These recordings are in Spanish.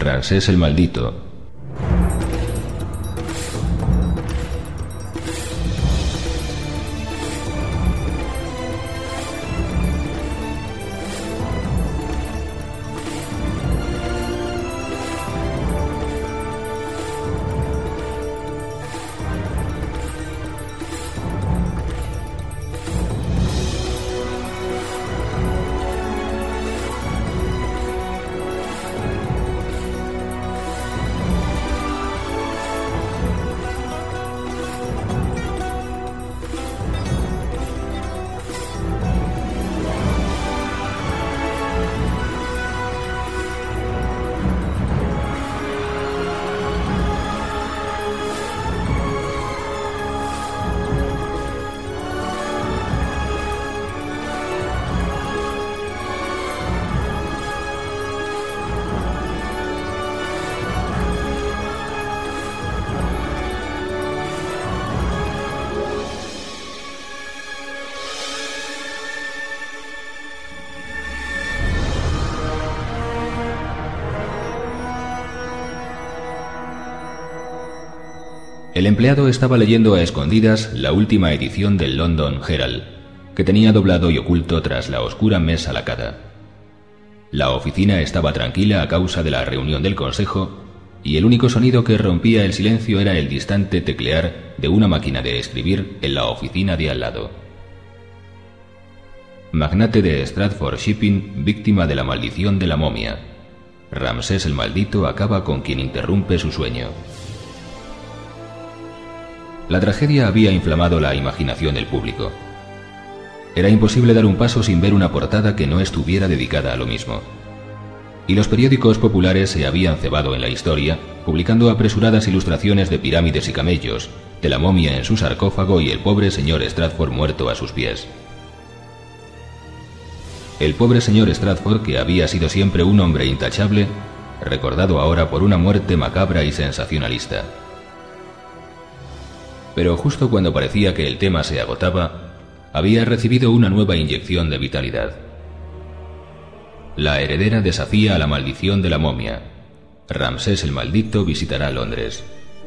Ramsés el Maldito. El empleado estaba leyendo a escondidas la última edición del London Herald, que tenía doblado y oculto tras la oscura mesa lacada. La oficina estaba tranquila a causa de la reunión del consejo, y el único sonido que rompía el silencio era el distante teclear de una máquina de escribir en la oficina de al lado. Magnate de Stratford Shipping, víctima de la maldición de la momia. Ramsés el Maldito acaba con quien interrumpe su sueño. La tragedia había inflamado la imaginación del público. Era imposible dar un paso sin ver una portada que no estuviera dedicada a lo mismo. Y los periódicos populares se habían cebado en la historia, publicando apresuradas ilustraciones de pirámides y camellos, de la momia en su sarcófago y el pobre señor Stratford muerto a sus pies. El pobre señor Stratford, que había sido siempre un hombre intachable, recordado ahora por una muerte macabra y sensacionalista. Pero justo cuando parecía que el tema se agotaba, había recibido una nueva inyección de vitalidad. La heredera desafía a la maldición de la momia. Ramsés el Maldito visitará Londres.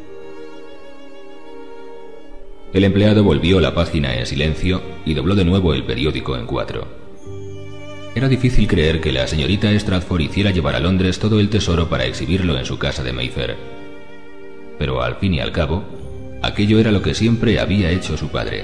El empleado volvió la página en silencio y dobló de nuevo el periódico en 4. Era difícil creer que la señorita Stratford hiciera llevar a Londres todo el tesoro para exhibirlo en su casa de Mayfair. Pero al fin y al cabo, aquello era lo que siempre había hecho su padre.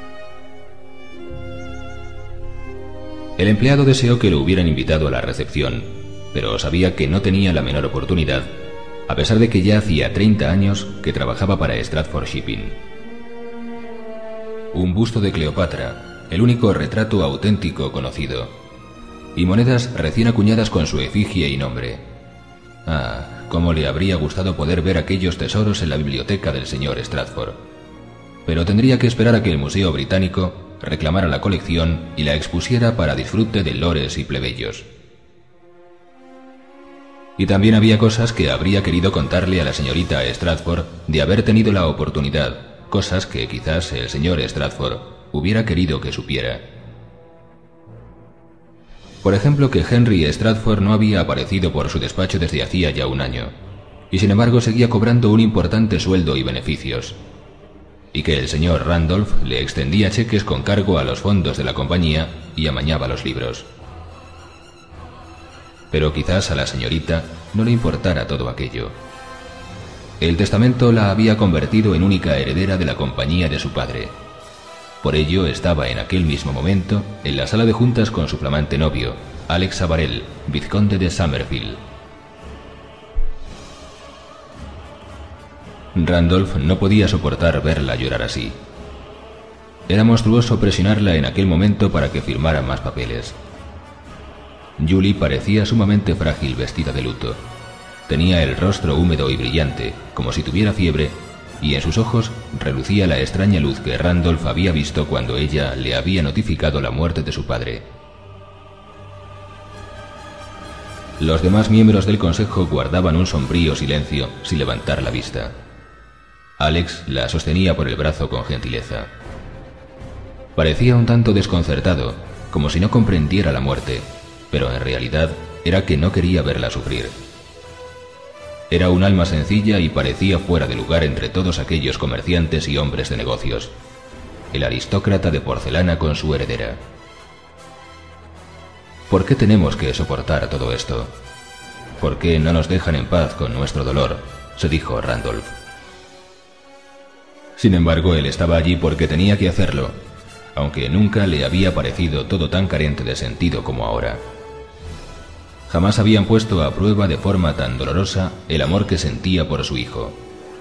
El empleado deseó que lo hubieran invitado a la recepción, pero sabía que no tenía la menor oportunidad, a pesar de que ya hacía 30 años que trabajaba para Stratford Shipping. Un busto de Cleopatra, el único retrato auténtico conocido, y monedas recién acuñadas con su efigie y nombre. Ah, cómo le habría gustado poder ver aquellos tesoros en la biblioteca del señor Stratford. Pero tendría que esperar a que el Museo Británico reclamara la colección y la expusiera para disfrute de lores y plebeyos. Y también había cosas que habría querido contarle a la señorita Stratford de haber tenido la oportunidad, cosas que quizás el señor Stratford hubiera querido que supiera. Por ejemplo, que Henry Stratford no había aparecido por su despacho desde hacía ya un año, y sin embargo seguía cobrando un importante sueldo y beneficios, y que el señor Randolph le extendía cheques con cargo a los fondos de la compañía y amañaba los libros. Pero quizás a la señorita no le importara todo aquello. El testamento la había convertido en única heredera de la compañía de su padre. Por ello estaba en aquel mismo momento en la sala de juntas con su flamante novio, Alex Avarel, vizconde de Summerfield. Randolph no podía soportar verla llorar así. Era monstruoso presionarla en aquel momento para que firmara más papeles. Julie parecía sumamente frágil vestida de luto. Tenía el rostro húmedo y brillante, como si tuviera fiebre, y en sus ojos relucía la extraña luz que Randolph había visto cuando ella le había notificado la muerte de su padre. Los demás miembros del consejo guardaban un sombrío silencio sin levantar la vista. Alex la sostenía por el brazo con gentileza. Parecía un tanto desconcertado, como si no comprendiera la muerte, pero en realidad era que no quería verla sufrir. Era un alma sencilla y parecía fuera de lugar entre todos aquellos comerciantes y hombres de negocios. El aristócrata de porcelana con su heredera. ¿Por qué tenemos que soportar todo esto? ¿Por qué no nos dejan en paz con nuestro dolor?, se dijo Randolph. Sin embargo, él estaba allí porque tenía que hacerlo, aunque nunca le había parecido todo tan carente de sentido como ahora. Jamás habían puesto a prueba de forma tan dolorosa el amor que sentía por su hijo.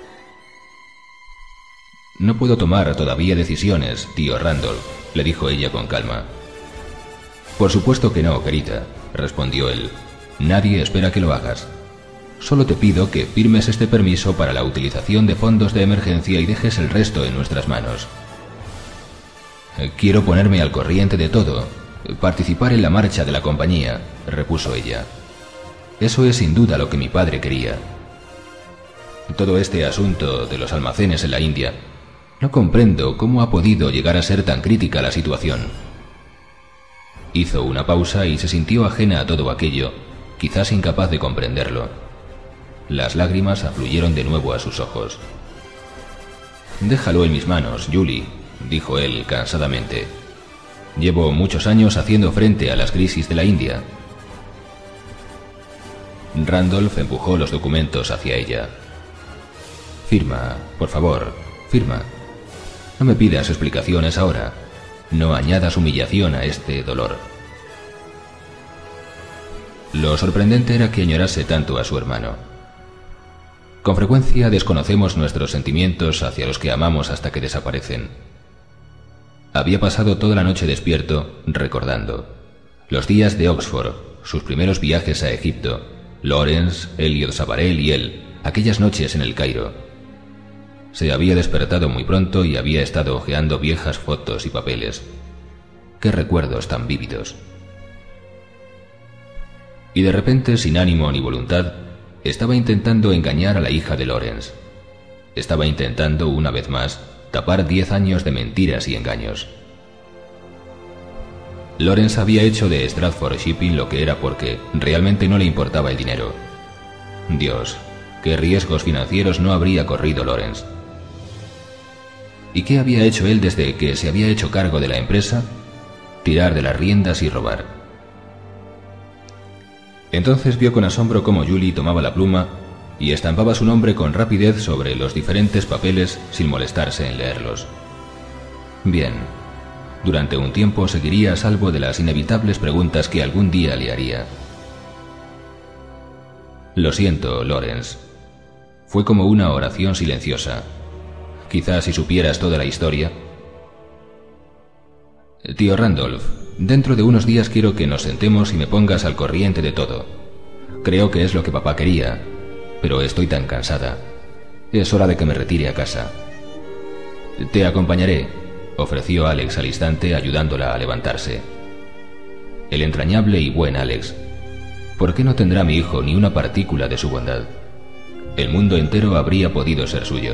«No puedo tomar todavía decisiones, tío Randolph», le dijo ella con calma. «Por supuesto que no, querida», respondió él. «Nadie espera que lo hagas. Solo te pido que firmes este permiso para la utilización de fondos de emergencia y dejes el resto en nuestras manos». «Quiero ponerme al corriente de todo, participar en la marcha de la compañía», repuso ella. «Eso es sin duda lo que mi padre quería. Todo este asunto de los almacenes en la India, no comprendo cómo ha podido llegar a ser tan crítica la situación». Hizo una pausa y se sintió ajena a todo aquello, quizás incapaz de comprenderlo. Las lágrimas afluyeron de nuevo a sus ojos. «Déjalo en mis manos, Julie», dijo él cansadamente. «Llevo muchos años haciendo frente a las crisis de la India». Randolph empujó los documentos hacia ella. «Firma, por favor, firma. No me pidas explicaciones ahora. No añadas humillación a este dolor». Lo sorprendente era que añorase tanto a su hermano. Con frecuencia desconocemos nuestros sentimientos hacia los que amamos hasta que desaparecen. Había pasado toda la noche despierto, recordando los días de Oxford, sus primeros viajes a Egipto, Lawrence, Elliot Savarell y él, aquellas noches en el Cairo. Se había despertado muy pronto y había estado hojeando viejas fotos y papeles. ¡Qué recuerdos tan vívidos! Y de repente, sin ánimo ni voluntad, estaba intentando engañar a la hija de Lawrence. Estaba intentando, una vez más, tapar 10 años de mentiras y engaños. Lawrence había hecho de Stratford Shipping lo que era porque realmente no le importaba el dinero. Dios, qué riesgos financieros no habría corrido Lawrence. ¿Y qué había hecho él desde que se había hecho cargo de la empresa? Tirar de las riendas y robar. Entonces vio con asombro cómo Julie tomaba la pluma y estampaba su nombre con rapidez sobre los diferentes papeles sin molestarse en leerlos. Bien, durante un tiempo seguiría a salvo de las inevitables preguntas que algún día le haría. «Lo siento, Lawrence». Fue como una oración silenciosa. Quizás si supieras toda la historia. «Tío Randolph, dentro de unos días quiero que nos sentemos y me pongas al corriente de todo. Creo que es lo que papá quería, pero estoy tan cansada. Es hora de que me retire a casa». «Te acompañaré», ofreció Alex al instante, ayudándola a levantarse. El entrañable y buen Alex. ¿Por qué no tendrá mi hijo ni una partícula de su bondad? El mundo entero habría podido ser suyo.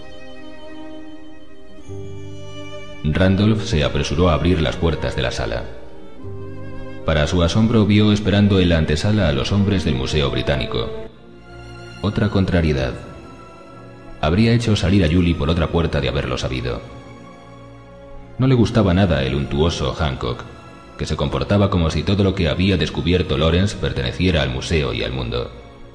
Randolph se apresuró a abrir las puertas de la sala. Para su asombro vio esperando en la antesala a los hombres del Museo Británico. Otra contrariedad. Habría hecho salir a Julie por otra puerta de haberlo sabido. No le gustaba nada el untuoso Hancock, que se comportaba como si todo lo que había descubierto Lawrence perteneciera al museo y al mundo.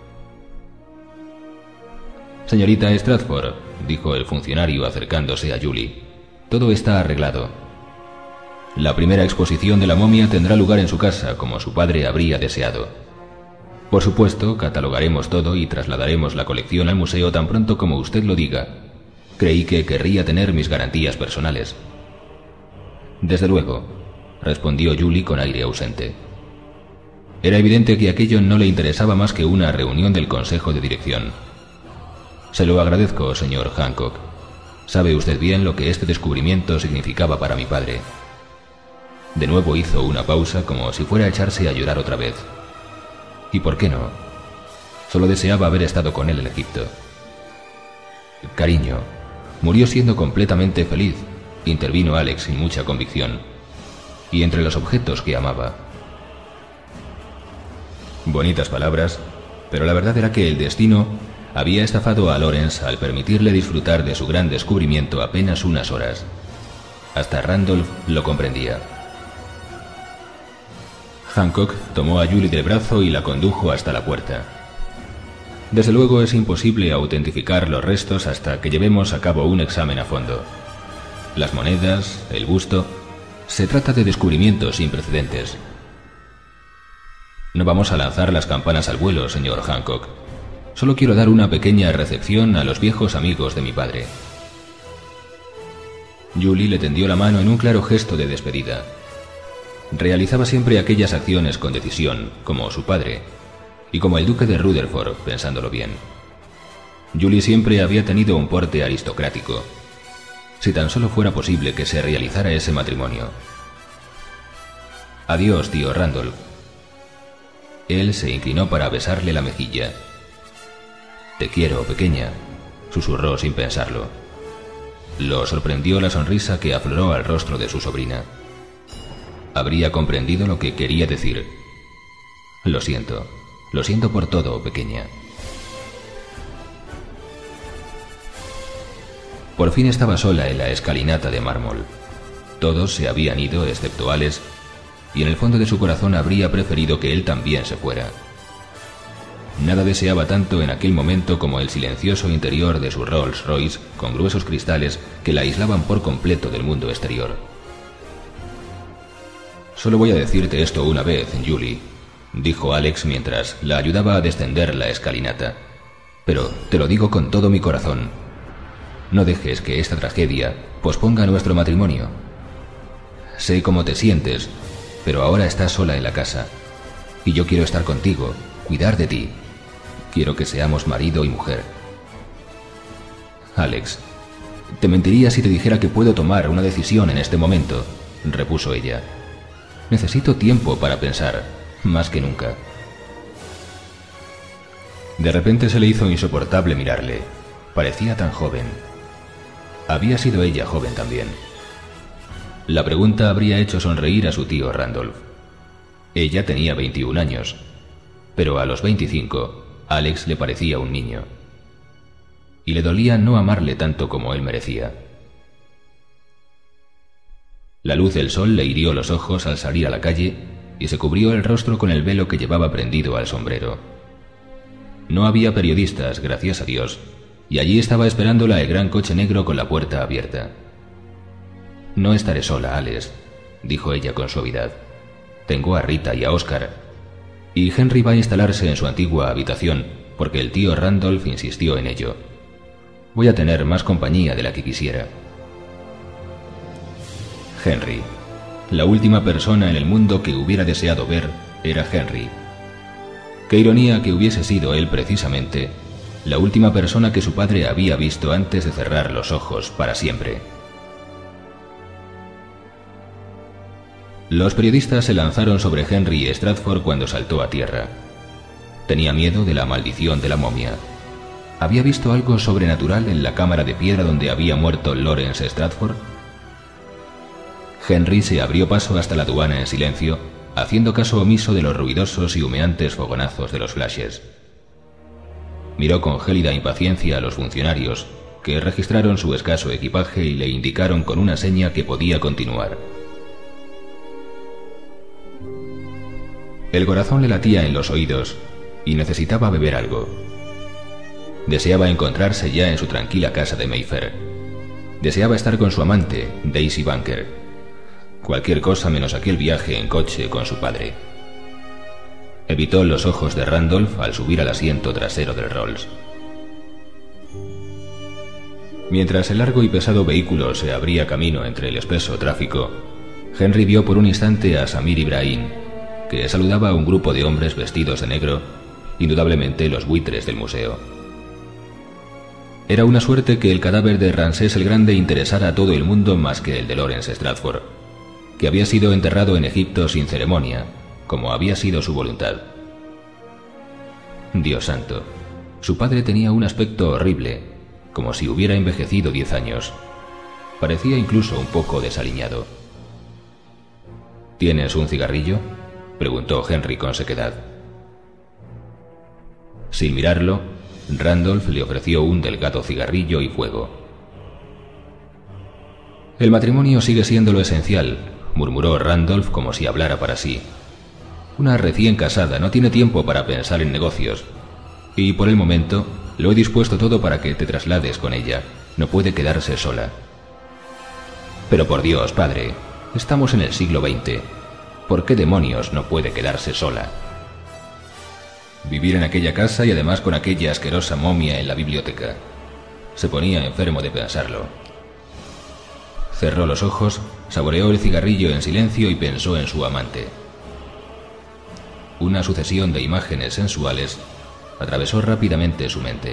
«Señorita Stratford», dijo el funcionario acercándose a Julie, «todo está arreglado. La primera exposición de la momia tendrá lugar en su casa, como su padre habría deseado. Por supuesto, catalogaremos todo y trasladaremos la colección al museo tan pronto como usted lo diga. Creí que querría tener mis garantías personales». «Desde luego», respondió Julie con aire ausente. Era evidente que aquello no le interesaba más que una reunión del consejo de dirección. «Se lo agradezco, señor Hancock. Sabe usted bien lo que este descubrimiento significaba para mi padre». De nuevo hizo una pausa como si fuera a echarse a llorar otra vez. ¿Y por qué no? Solo deseaba haber estado con él en Egipto. «Cariño, murió siendo completamente feliz», intervino Alex sin mucha convicción. «Y entre los objetos que amaba». Bonitas palabras, pero la verdad era que el destino había estafado a Lawrence al permitirle disfrutar de su gran descubrimiento apenas unas horas. Hasta Randolph lo comprendía. Hancock tomó a Julie del brazo y la condujo hasta la puerta. Desde luego es imposible autentificar los restos hasta que llevemos a cabo un examen a fondo. Las monedas, el busto... Se trata de descubrimientos sin precedentes. No vamos a lanzar las campanas al vuelo, señor Hancock. Solo quiero dar una pequeña recepción a los viejos amigos de mi padre. Julie le tendió la mano en un claro gesto de despedida. Realizaba siempre aquellas acciones con decisión, como su padre, y como el duque de Rutherford, pensándolo bien. Julie siempre había tenido un porte aristocrático. Si tan solo fuera posible que se realizara ese matrimonio. Adiós, tío Randolph. Él se inclinó para besarle la mejilla. Te quiero, pequeña, susurró sin pensarlo. Lo sorprendió la sonrisa que afloró al rostro de su sobrina. Habría comprendido lo que quería decir. Lo siento por todo, pequeña. Por fin estaba sola en la escalinata de mármol. Todos se habían ido, excepto Alex, y en el fondo de su corazón habría preferido que él también se fuera. Nada deseaba tanto en aquel momento como el silencioso interior de su Rolls Royce con gruesos cristales que la aislaban por completo del mundo exterior. Solo voy a decirte esto una vez, Julie, dijo Alex mientras la ayudaba a descender la escalinata. Pero te lo digo con todo mi corazón. No dejes que esta tragedia posponga nuestro matrimonio. Sé cómo te sientes, pero ahora estás sola en la casa. Y yo quiero estar contigo, cuidar de ti. Quiero que seamos marido y mujer. Alex, te mentiría si te dijera que puedo tomar una decisión en este momento, repuso ella. Necesito tiempo para pensar, más que nunca. De repente se le hizo insoportable mirarle. Parecía tan joven. Había sido ella joven también. La pregunta habría hecho sonreír a su tío Randolph. Ella tenía 21 años, pero a los 25, Alex le parecía un niño. Y le dolía no amarle tanto como él merecía. La luz del sol le hirió los ojos al salir a la calle y se cubrió el rostro con el velo que llevaba prendido al sombrero. No había periodistas, gracias a Dios, y allí estaba esperándola el gran coche negro con la puerta abierta. No estaré sola, Alex, dijo ella con suavidad. Tengo a Rita y a Oscar, y Henry va a instalarse en su antigua habitación porque el tío Randolph insistió en ello. Voy a tener más compañía de la que quisiera. Henry. La última persona en el mundo que hubiera deseado ver era Henry. Qué ironía que hubiese sido él precisamente la última persona que su padre había visto antes de cerrar los ojos para siempre. Los periodistas se lanzaron sobre Henry Stratford cuando saltó a tierra. Tenía miedo de la maldición de la momia. ¿Había visto algo sobrenatural en la cámara de piedra donde había muerto Lawrence Stratford? Henry se abrió paso hasta la aduana en silencio, haciendo caso omiso de los ruidosos y humeantes fogonazos de los flashes. Miró con gélida impaciencia a los funcionarios, que registraron su escaso equipaje y le indicaron con una seña que podía continuar. El corazón le latía en los oídos y necesitaba beber algo. Deseaba encontrarse ya en su tranquila casa de Mayfair. Deseaba estar con su amante, Daisy Bunker. Cualquier cosa menos aquel viaje en coche con su padre. Evitó los ojos de Randolph al subir al asiento trasero del Rolls. Mientras el largo y pesado vehículo se abría camino entre el espeso tráfico, Henry vio por un instante a Samir Ibrahim, que saludaba a un grupo de hombres vestidos de negro, indudablemente los buitres del museo. Era una suerte que el cadáver de Ramsés el Grande interesara a todo el mundo más que el de Lawrence Stratford, que había sido enterrado en Egipto sin ceremonia, como había sido su voluntad. Dios santo, su padre tenía un aspecto horrible, como si hubiera envejecido 10 años. Parecía incluso un poco desaliñado. ¿Tienes un cigarrillo?, preguntó Henry con sequedad. Sin mirarlo, Randolph le ofreció un delgado cigarrillo y fuego. «El matrimonio sigue siendo lo esencial», murmuró Randolph como si hablara para sí. «Una recién casada no tiene tiempo para pensar en negocios. Y por el momento lo he dispuesto todo para que te traslades con ella. No puede quedarse sola». «Pero por Dios, padre, estamos en el siglo XX. ¿Por qué demonios no puede quedarse sola?» Vivir en aquella casa y además con aquella asquerosa momia en la biblioteca. Se ponía enfermo de pensarlo. Cerró los ojos, saboreó el cigarrillo en silencio y pensó en su amante. Una sucesión de imágenes sensuales atravesó rápidamente su mente.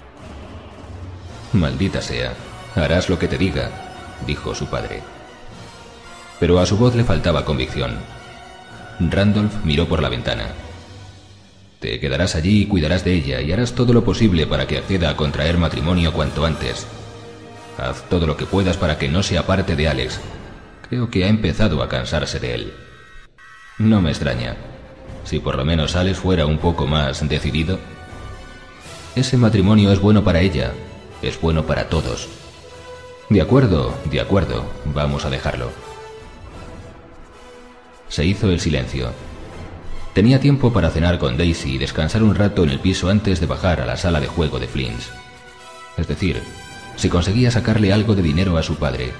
«Maldita sea, harás lo que te diga», dijo su padre. Pero a su voz le faltaba convicción. Randolph miró por la ventana. «Te quedarás allí y cuidarás de ella y harás todo lo posible para que acceda a contraer matrimonio cuanto antes. Haz todo lo que puedas para que no se aparte de Alex. Creo que ha empezado a cansarse de él. No me extraña. Si por lo menos Alex fuera un poco más decidido. Ese matrimonio es bueno para ella, es bueno para todos». De acuerdo, vamos a dejarlo». Se hizo el silencio. Tenía tiempo para cenar con Daisy y descansar un rato en el piso antes de bajar a la sala de juego de Flint's. Es decir, si conseguía sacarle algo de dinero a su padre.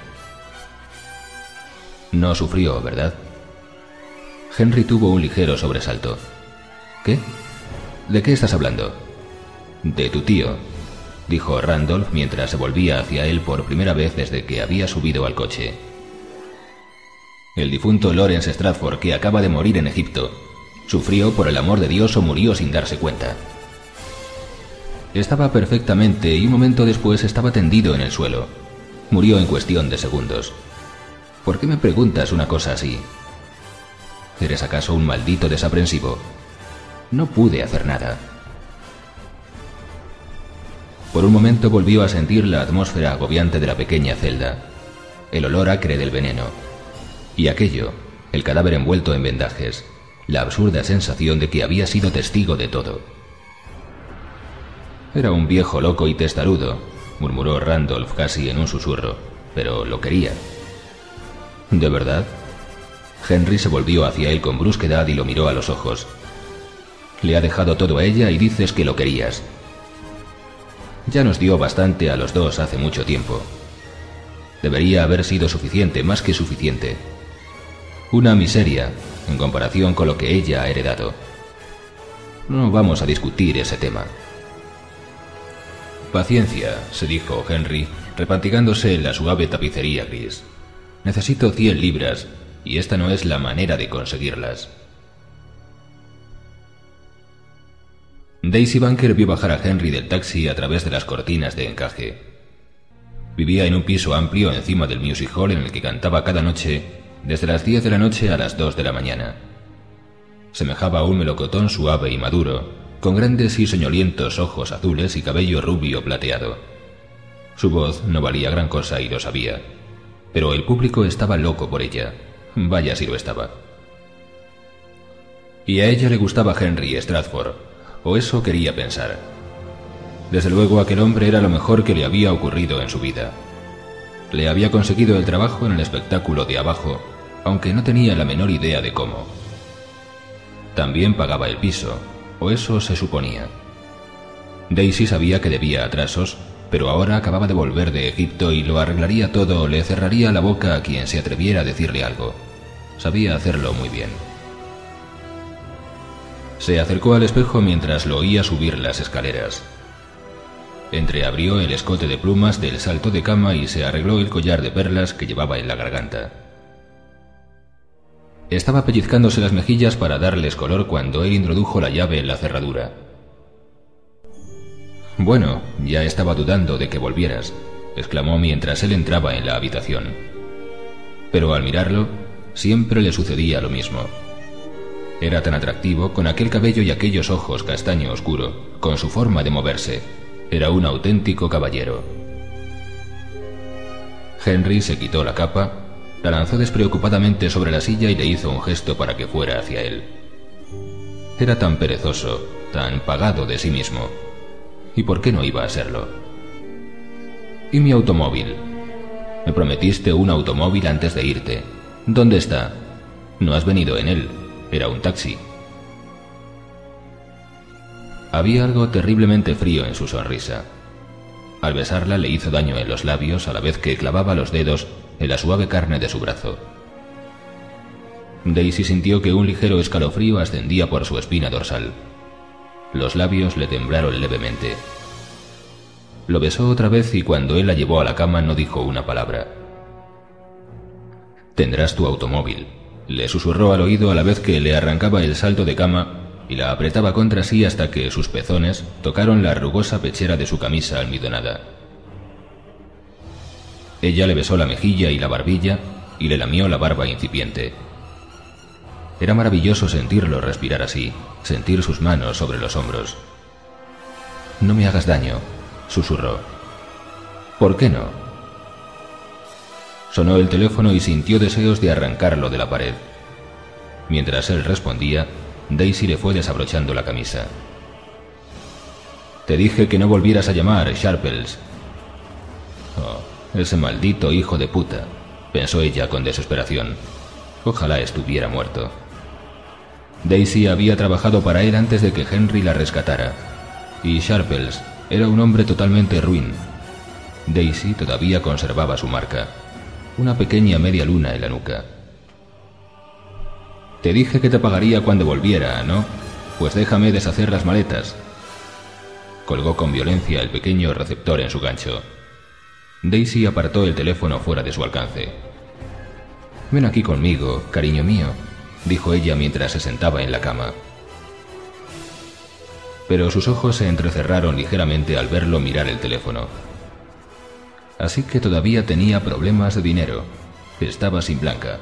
No sufrió, ¿verdad? Henry tuvo un ligero sobresalto. ¿Qué? ¿De qué estás hablando? De tu tío, dijo Randolph mientras se volvía hacia él por primera vez desde que había subido al coche. El difunto Lawrence Stratford, que acaba de morir en Egipto, sufrió por el amor de Dios o murió sin darse cuenta. Estaba perfectamente y un momento después estaba tendido en el suelo. Murió en cuestión de segundos. ¿Por qué me preguntas una cosa así? ¿Eres acaso un maldito desaprensivo? No pude hacer nada. Por un momento volvió a sentir la atmósfera agobiante de la pequeña celda, el olor acre del veneno, y aquello, el cadáver envuelto en vendajes, la absurda sensación de que había sido testigo de todo. Era un viejo loco y testarudo, murmuró Randolph casi en un susurro, pero lo quería. ¿De verdad? Henry se volvió hacia él con brusquedad y lo miró a los ojos. Le ha dejado todo a ella y dices que lo querías. Ya nos dio bastante a los dos hace mucho tiempo. Debería haber sido suficiente, más que suficiente. Una miseria, en comparación con lo que ella ha heredado. No vamos a discutir ese tema. Paciencia, se dijo Henry, repantigándose en la suave tapicería gris. Necesito 100 libras, y esta no es la manera de conseguirlas. Daisy Bunker vio bajar a Henry del taxi a través de las cortinas de encaje. Vivía en un piso amplio encima del music hall en el que cantaba cada noche desde las 10 de la noche a las 2 de la mañana. Semejaba a un melocotón suave y maduro, con grandes y soñolientos ojos azules y cabello rubio plateado. Su voz no valía gran cosa y lo sabía, pero el público estaba loco por ella. Vaya si lo estaba. Y a ella le gustaba Henry Stratford, o eso quería pensar. Desde luego aquel hombre era lo mejor que le había ocurrido en su vida. Le había conseguido el trabajo en el espectáculo de abajo, aunque no tenía la menor idea de cómo. También pagaba el piso, o eso se suponía. Daisy sabía que debía atrasos, pero ahora acababa de volver de Egipto y lo arreglaría todo o le cerraría la boca a quien se atreviera a decirle algo. Sabía hacerlo muy bien. Se acercó al espejo mientras lo oía subir las escaleras. Entreabrió el escote de plumas del salto de cama y se arregló el collar de perlas que llevaba en la garganta. Estaba pellizcándose las mejillas para darles color cuando él introdujo la llave en la cerradura. «Bueno, ya estaba dudando de que volvieras», exclamó mientras él entraba en la habitación. Pero al mirarlo, siempre le sucedía lo mismo. Era tan atractivo, con aquel cabello y aquellos ojos castaño oscuro, con su forma de moverse. Era un auténtico caballero. Henry se quitó la capa, la lanzó despreocupadamente sobre la silla y le hizo un gesto para que fuera hacia él. Era tan perezoso, tan pagado de sí mismo. ¿Y por qué no iba a serlo? ¿Y mi automóvil? Me prometiste un automóvil antes de irte. ¿Dónde está? No has venido en él. Era un taxi. Había algo terriblemente frío en su sonrisa. Al besarla le hizo daño en los labios a la vez que clavaba los dedos en la suave carne de su brazo. Daisy sintió que un ligero escalofrío ascendía por su espina dorsal. Los labios le temblaron levemente. Lo besó otra vez y cuando él la llevó a la cama no dijo una palabra. «Tendrás tu automóvil», le susurró al oído a la vez que le arrancaba el salto de cama y la apretaba contra sí hasta que sus pezones tocaron la rugosa pechera de su camisa almidonada. Ella le besó la mejilla y la barbilla y le lamió la barba incipiente. Era maravilloso sentirlo respirar así, sentir sus manos sobre los hombros. «No me hagas daño», susurró. «¿Por qué no?» Sonó el teléfono y sintió deseos de arrancarlo de la pared. Mientras él respondía, Daisy le fue desabrochando la camisa. «Te dije que no volvieras a llamar, Sharples». «Oh, ese maldito hijo de puta», pensó ella con desesperación. Ojalá estuviera muerto. Daisy había trabajado para él antes de que Henry la rescatara, y Sharples era un hombre totalmente ruin. Daisy todavía conservaba su marca, una pequeña media luna en la nuca. «Te dije que te pagaría cuando volviera, ¿no? Pues déjame deshacer las maletas». Colgó con violencia el pequeño receptor en su gancho. Daisy apartó el teléfono fuera de su alcance. «Ven aquí conmigo, cariño mío», dijo ella mientras se sentaba en la cama. Pero sus ojos se entrecerraron ligeramente al verlo mirar el teléfono. Así que todavía tenía problemas de dinero. Estaba sin Blanca.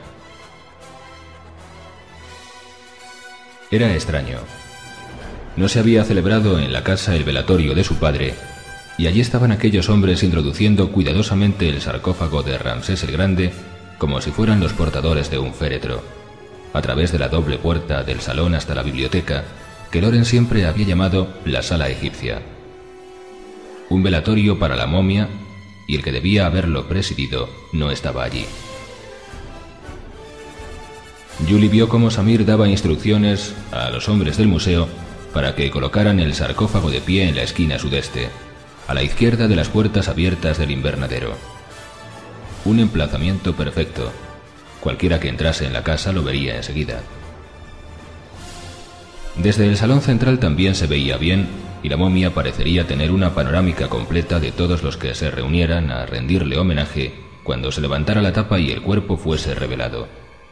Era extraño. No se había celebrado en la casa el velatorio de su padre, y allí estaban aquellos hombres introduciendo cuidadosamente el sarcófago de Ramsés el Grande como si fueran los portadores de un féretro, a través de la doble puerta del salón hasta la biblioteca, que Loren siempre había llamado la sala egipcia. Un velatorio para la momia, y el que debía haberlo presidido no estaba allí. Julie vio cómo Samir daba instrucciones a los hombres del museo para que colocaran el sarcófago de pie en la esquina sudeste, a la izquierda de las puertas abiertas del invernadero. Un emplazamiento perfecto. Cualquiera que entrase en la casa lo vería enseguida. Desde el salón central también se veía bien, y la momia parecería tener una panorámica completa de todos los que se reunieran a rendirle homenaje cuando se levantara la tapa y el cuerpo fuese revelado.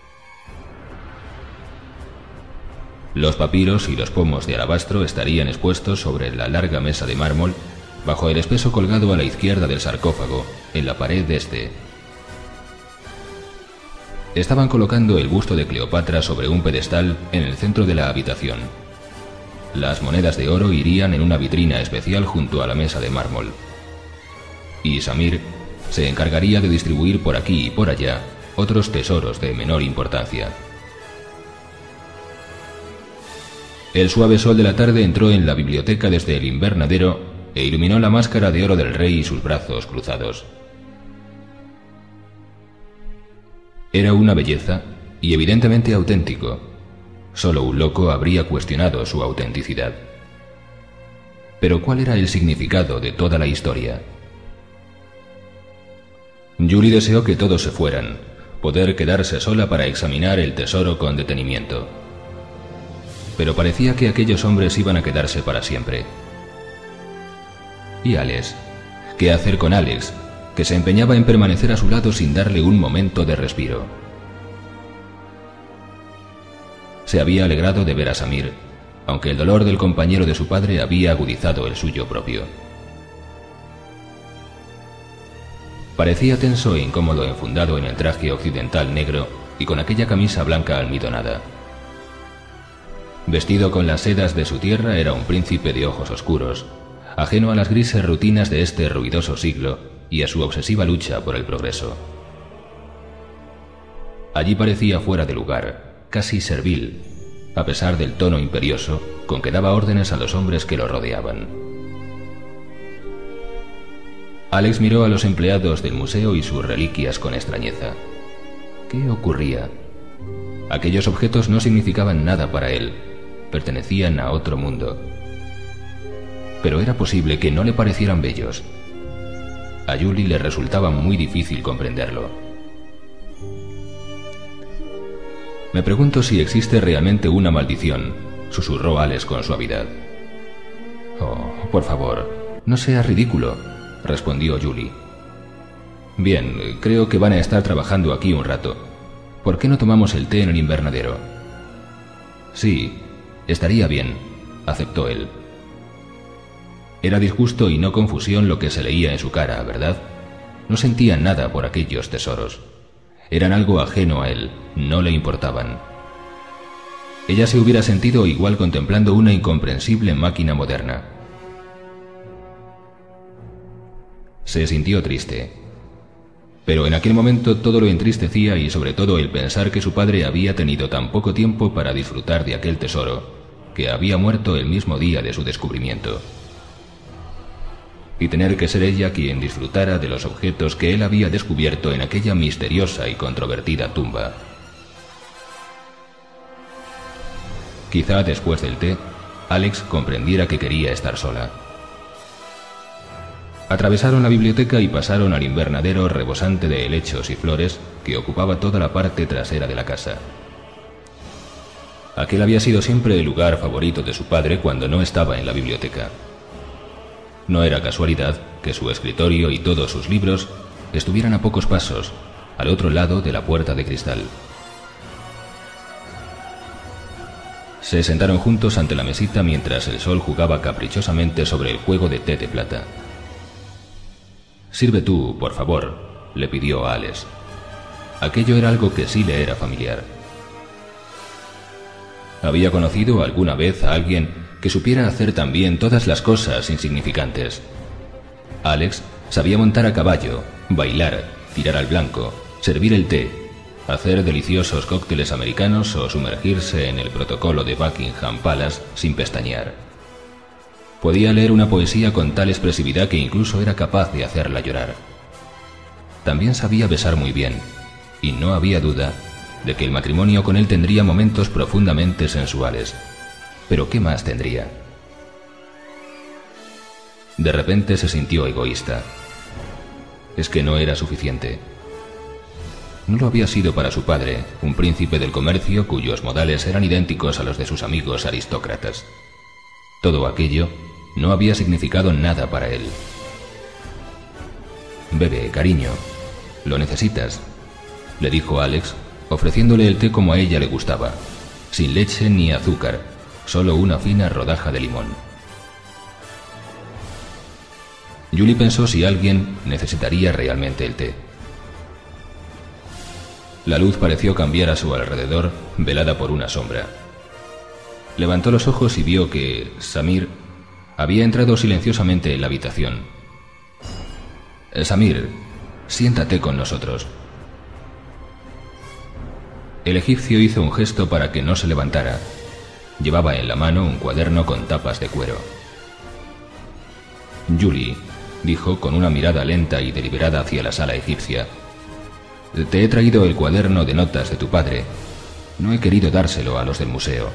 Los papiros y los pomos de alabastro estarían expuestos sobre la larga mesa de mármol, bajo el espeso colgado a la izquierda del sarcófago, en la pared este. Estaban colocando el busto de Cleopatra sobre un pedestal en el centro de la habitación. Las monedas de oro irían en una vitrina especial junto a la mesa de mármol. Y Samir se encargaría de distribuir por aquí y por allá otros tesoros de menor importancia. El suave sol de la tarde entró en la biblioteca desde el invernadero e iluminó la máscara de oro del rey y sus brazos cruzados. Era una belleza y evidentemente auténtico. Solo un loco habría cuestionado su autenticidad. Pero ¿cuál era el significado de toda la historia? Julie deseó que todos se fueran, poder quedarse sola para examinar el tesoro con detenimiento. Pero parecía que aquellos hombres iban a quedarse para siempre. ¿Y Alex? ¿Qué hacer con Alex, que se empeñaba en permanecer a su lado sin darle un momento de respiro? Se había alegrado de ver a Samir, aunque el dolor del compañero de su padre había agudizado el suyo propio. Parecía tenso e incómodo enfundado en el traje occidental negro y con aquella camisa blanca almidonada. Vestido con las sedas de su tierra, era un príncipe de ojos oscuros, ajeno a las grises rutinas de este ruidoso siglo y a su obsesiva lucha por el progreso. Allí parecía fuera de lugar, casi servil, a pesar del tono imperioso con que daba órdenes a los hombres que lo rodeaban. Alex miró a los empleados del museo y sus reliquias con extrañeza. ¿Qué ocurría? Aquellos objetos no significaban nada para él, pertenecían a otro mundo. Pero era posible que no le parecieran bellos. A Julie le resultaba muy difícil comprenderlo. Me pregunto si existe realmente una maldición, susurró Alex con suavidad. Oh, por favor, no seas ridículo, respondió Julie. Bien, creo que van a estar trabajando aquí un rato. ¿Por qué no tomamos el té en el invernadero? Sí, estaría bien, aceptó él. Era disgusto y no confusión lo que se leía en su cara, ¿verdad? No sentía nada por aquellos tesoros. Eran algo ajeno a él, no le importaban. Ella se hubiera sentido igual contemplando una incomprensible máquina moderna. Se sintió triste. Pero en aquel momento todo lo entristecía y sobre todo el pensar que su padre había tenido tan poco tiempo para disfrutar de aquel tesoro, que había muerto el mismo día de su descubrimiento. Y tener que ser ella quien disfrutara de los objetos que él había descubierto en aquella misteriosa y controvertida tumba. Quizá después del té, Alex comprendiera que quería estar sola. Atravesaron la biblioteca y pasaron al invernadero rebosante de helechos y flores que ocupaba toda la parte trasera de la casa. Aquel había sido siempre el lugar favorito de su padre cuando no estaba en la biblioteca. No era casualidad que su escritorio y todos sus libros estuvieran a pocos pasos, al otro lado de la puerta de cristal. Se sentaron juntos ante la mesita mientras el sol jugaba caprichosamente sobre el juego de té de plata. «Sirve tú, por favor», le pidió a Alex. Aquello era algo que sí le era familiar. Había conocido alguna vez a alguien que supiera hacer también todas las cosas insignificantes. Alex sabía montar a caballo, bailar, tirar al blanco, servir el té, hacer deliciosos cócteles americanos o sumergirse en el protocolo de Buckingham Palace sin pestañear. Podía leer una poesía con tal expresividad que incluso era capaz de hacerla llorar. También sabía besar muy bien, y no había duda de que el matrimonio con él tendría momentos profundamente sensuales. Pero ¿qué más tendría? De repente se sintió egoísta. Es que no era suficiente. No lo había sido para su padre, un príncipe del comercio cuyos modales eran idénticos a los de sus amigos aristócratas. Todo aquello no había significado nada para él. «Bebe, cariño. ¿Lo necesitas?», le dijo Alex, ofreciéndole el té como a ella le gustaba, sin leche ni azúcar, solo una fina rodaja de limón. Julie pensó si alguien necesitaría realmente el té. La luz pareció cambiar a su alrededor, velada por una sombra. Levantó los ojos y vio que Samir había entrado silenciosamente en la habitación. «Samir, siéntate con nosotros». El egipcio hizo un gesto para que no se levantara. Llevaba en la mano un cuaderno con tapas de cuero. «Julie», dijo con una mirada lenta y deliberada hacia la sala egipcia, «te he traído el cuaderno de notas de tu padre. No he querido dárselo a los del museo».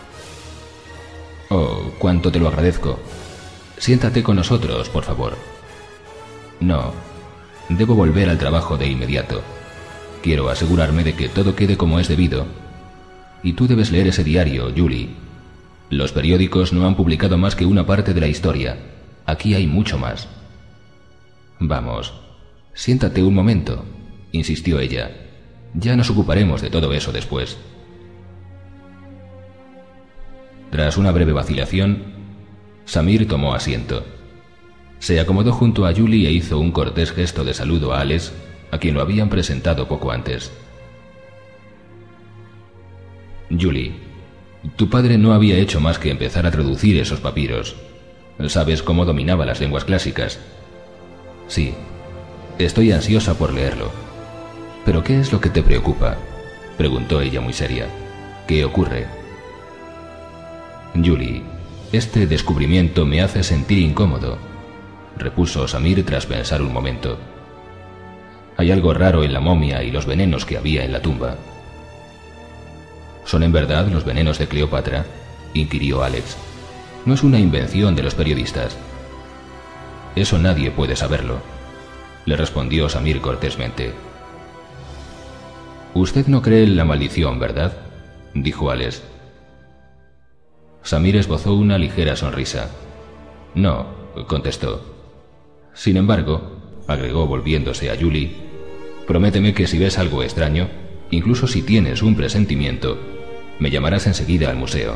«Oh, cuánto te lo agradezco. Siéntate con nosotros, por favor». «No, debo volver al trabajo de inmediato. Quiero asegurarme de que todo quede como es debido. Y tú debes leer ese diario, Julie. Los periódicos no han publicado más que una parte de la historia. Aquí hay mucho más». «Vamos, siéntate un momento», insistió ella. «Ya nos ocuparemos de todo eso después». Tras una breve vacilación, Samir tomó asiento. Se acomodó junto a Julie e hizo un cortés gesto de saludo a Alex, a quien lo habían presentado poco antes. «Julie, tu padre no había hecho más que empezar a traducir esos papiros. ¿Sabes cómo dominaba las lenguas clásicas?» «Sí, estoy ansiosa por leerlo». «¿Pero qué es lo que te preocupa?», preguntó ella muy seria. «¿Qué ocurre?». «Julie, este descubrimiento me hace sentir incómodo. repuso Samir tras pensar un momento. Hay algo raro en la momia y los venenos que había en la tumba. ¿Son en verdad los venenos de Cleopatra?, inquirió Alex. No es una invención de los periodistas. Eso nadie puede saberlo, le respondió Samir cortésmente. Usted no cree en la maldición, ¿verdad?, dijo Alex. Samir esbozó una ligera sonrisa. No, contestó. Sin embargo, agregó volviéndose a Julie, prométeme que si ves algo extraño, incluso si tienes un presentimiento, me llamarás enseguida al museo.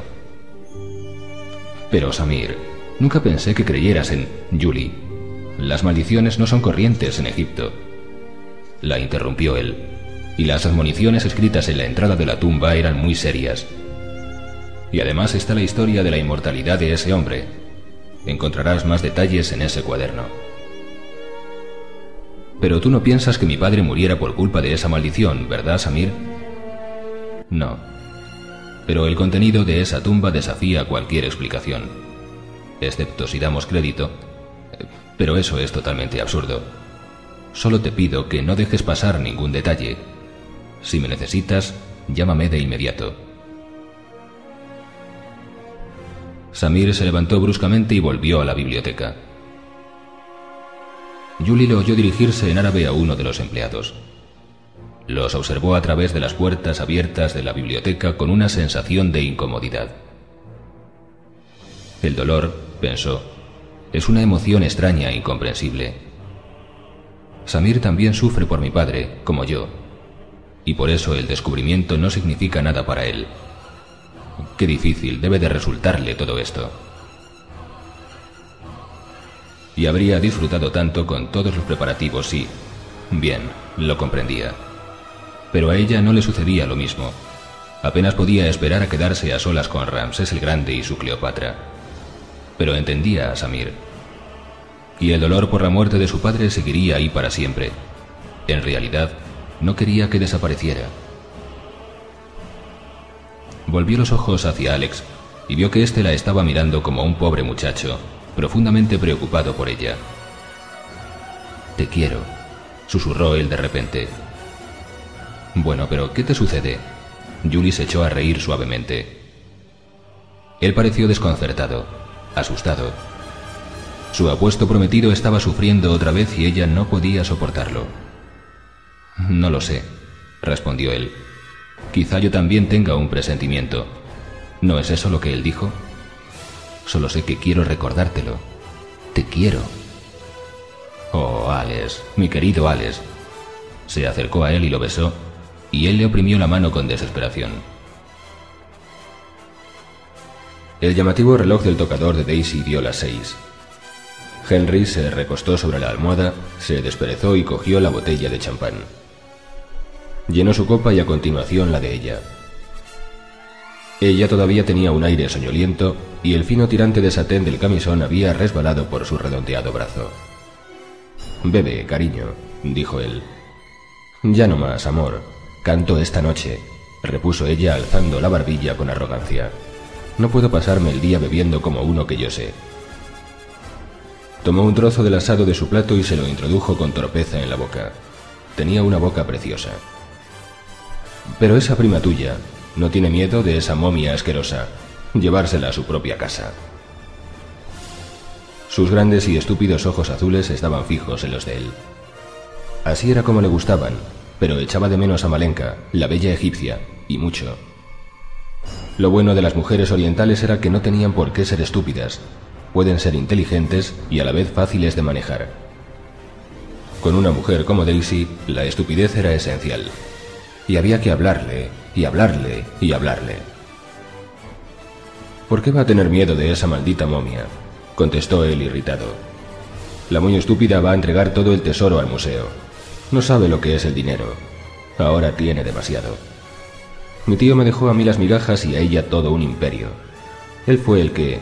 Pero Samir, nunca pensé que creyeras en... Julie, las maldiciones no son corrientes en Egipto. La interrumpió él, y las admoniciones escritas en la entrada de la tumba eran muy serias. Y además está la historia de la inmortalidad de ese hombre. Encontrarás más detalles en ese cuaderno. Pero tú no piensas que mi padre muriera por culpa de esa maldición, ¿verdad, Samir? No. Pero el contenido de esa tumba desafía cualquier explicación, excepto si damos crédito. Pero eso es totalmente absurdo. Solo te pido que no dejes pasar ningún detalle. Si me necesitas, llámame de inmediato. Samir se levantó bruscamente y volvió a la biblioteca. Julie le oyó dirigirse en árabe a uno de los empleados. Los observó a través de las puertas abiertas de la biblioteca con una sensación de incomodidad. El dolor, pensó, es una emoción extraña e incomprensible. Samir también sufre por mi padre, como yo, y por eso el descubrimiento no significa nada para él. Qué difícil debe de resultarle todo esto. Y habría disfrutado tanto con todos los preparativos si... Bien, lo comprendía. Pero a ella no le sucedía lo mismo. Apenas podía esperar a quedarse a solas con Ramsés el Grande y su Cleopatra. Pero entendía a Samir. Y el dolor por la muerte de su padre seguiría ahí para siempre. En realidad, no quería que desapareciera. Volvió los ojos hacia Alex y vio que éste la estaba mirando como un pobre muchacho, profundamente preocupado por ella. «Te quiero», susurró él de repente. «Bueno, pero ¿qué te sucede?» Julie se echó a reír suavemente. Él pareció desconcertado, asustado. Su apuesto prometido estaba sufriendo otra vez y ella no podía soportarlo. «No lo sé», respondió él. «Quizá yo también tenga un presentimiento. ¿No es eso lo que él dijo? Solo sé que quiero recordártelo. Te quiero». «Oh, Alex, mi querido Alex». Se acercó a él y lo besó, y él le oprimió la mano con desesperación. El llamativo reloj del tocador de Daisy dio las 6. Henry se recostó sobre la almohada, se desperezó y cogió la botella de champán. Llenó su copa y a continuación la de ella. Ella todavía tenía un aire soñoliento y el fino tirante de satén del camisón había resbalado por su redondeado brazo. «Bebe, cariño», dijo él. «Ya no más, amor. Canto esta noche», repuso ella alzando la barbilla con arrogancia. «No puedo pasarme el día bebiendo como uno que yo sé». Tomó un trozo del asado de su plato y se lo introdujo con torpeza en la boca. Tenía una boca preciosa. «Pero esa prima tuya no tiene miedo de esa momia asquerosa, llevársela a su propia casa». Sus grandes y estúpidos ojos azules estaban fijos en los de él. Así era como le gustaban, pero echaba de menos a Malenka, la bella egipcia, y mucho. Lo bueno de las mujeres orientales era que no tenían por qué ser estúpidas. Pueden ser inteligentes y a la vez fáciles de manejar. Con una mujer como Daisy, la estupidez era esencial. Y había que hablarle, y hablarle, y hablarle. «¿Por qué va a tener miedo de esa maldita momia?», contestó él irritado. «La muy estúpida va a entregar todo el tesoro al museo. No sabe lo que es el dinero. Ahora tiene demasiado. Mi tío me dejó a mí las migajas y a ella todo un imperio. Él fue el que...»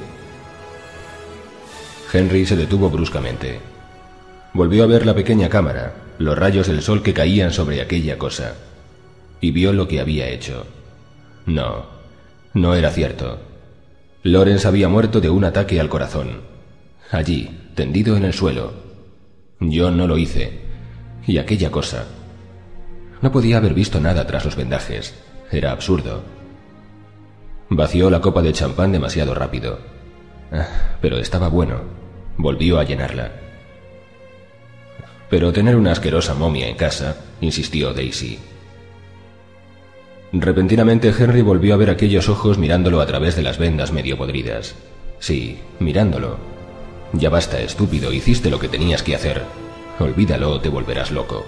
Henry se detuvo bruscamente. Volvió a ver la pequeña cámara, los rayos del sol que caían sobre aquella cosa, y vio lo que había hecho. No, no era cierto. Lawrence había muerto de un ataque al corazón. Allí, tendido en el suelo. Yo no lo hice. Y aquella cosa. No podía haber visto nada tras los vendajes. Era absurdo. Vació la copa de champán demasiado rápido. Pero estaba bueno. Volvió a llenarla. Pero tener una asquerosa momia en casa, insistió Daisy. Repentinamente Henry volvió a ver aquellos ojos mirándolo a través de las vendas medio podridas. Sí, mirándolo. Ya basta, estúpido, hiciste lo que tenías que hacer. Olvídalo o te volverás loco.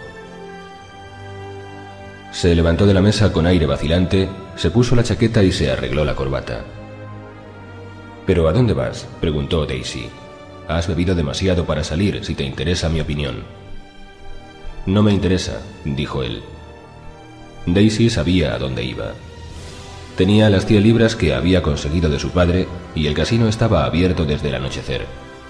Se levantó de la mesa con aire vacilante, se puso la chaqueta y se arregló la corbata. ¿Pero a dónde vas?, preguntó Daisy. Has bebido demasiado para salir, si te interesa mi opinión. No me interesa, dijo él. Daisy sabía a dónde iba. Tenía las 100 libras que había conseguido de su padre y el casino estaba abierto desde el anochecer.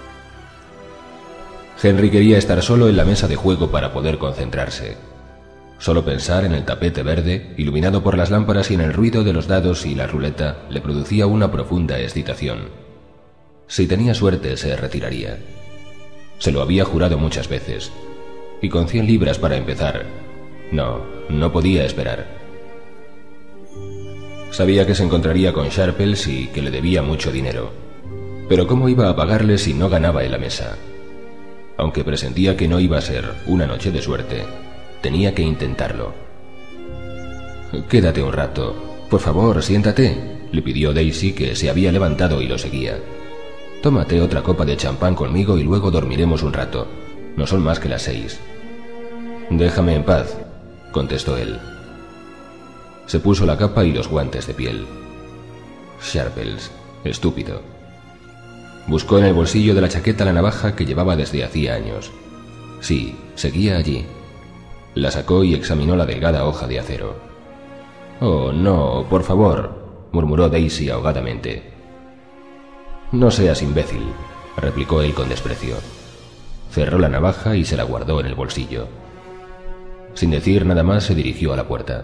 Henry quería estar solo en la mesa de juego para poder concentrarse. Solo pensar en el tapete verde, iluminado por las lámparas y en el ruido de los dados y la ruleta, le producía una profunda excitación. Si tenía suerte, se retiraría. Se lo había jurado muchas veces. Y con 100 libras para empezar, no podía esperar. Sabía que se encontraría con Sharples y que le debía mucho dinero. Pero ¿cómo iba a pagarle si no ganaba en la mesa? Aunque presentía que no iba a ser una noche de suerte, tenía que intentarlo. «Quédate un rato. Por favor, siéntate», le pidió Daisy, que se había levantado y lo seguía. «Tómate otra copa de champán conmigo y luego dormiremos un rato. No son más que las 6». «Déjame en paz», contestó él. Se puso la capa y los guantes de piel. Sharples, estúpido. Buscó en el bolsillo de la chaqueta la navaja que llevaba desde hacía años. Sí, seguía allí. La sacó y examinó la delgada hoja de acero. «Oh, no, por favor», murmuró Daisy ahogadamente. «No seas imbécil», replicó él con desprecio. Cerró la navaja y se la guardó en el bolsillo. Sin decir nada más, se dirigió a la puerta.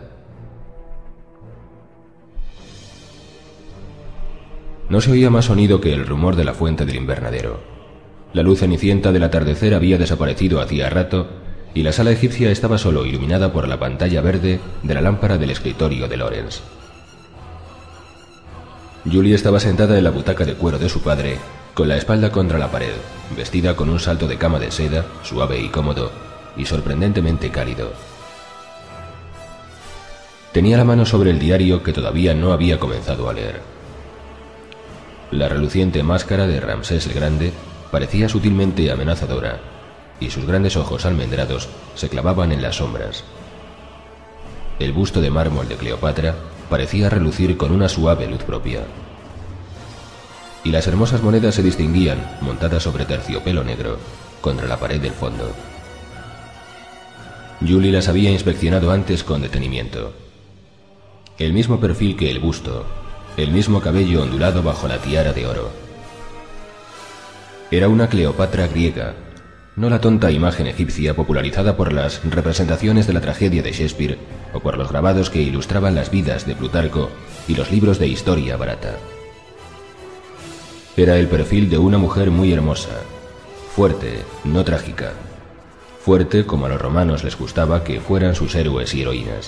No se oía más sonido que el rumor de la fuente del invernadero. La luz cenicienta del atardecer había desaparecido hacía rato y la sala egipcia estaba solo iluminada por la pantalla verde de la lámpara del escritorio de Lawrence. Julie estaba sentada en la butaca de cuero de su padre, con la espalda contra la pared, vestida con un salto de cama de seda, suave y cómodo, y sorprendentemente cálido. Tenía la mano sobre el diario que todavía no había comenzado a leer. La reluciente máscara de Ramsés el Grande parecía sutilmente amenazadora, y sus grandes ojos almendrados se clavaban en las sombras. El busto de mármol de Cleopatra parecía relucir con una suave luz propia. Y las hermosas monedas se distinguían, montadas sobre terciopelo negro, contra la pared del fondo. Julie las había inspeccionado antes con detenimiento. El mismo perfil que el busto, el mismo cabello ondulado bajo la tiara de oro. Era una Cleopatra griega, no la tonta imagen egipcia popularizada por las representaciones de la tragedia de Shakespeare o por los grabados que ilustraban las vidas de Plutarco y los libros de historia barata. Era el perfil de una mujer muy hermosa, fuerte, no trágica. Fuerte como a los romanos les gustaba que fueran sus héroes y heroínas.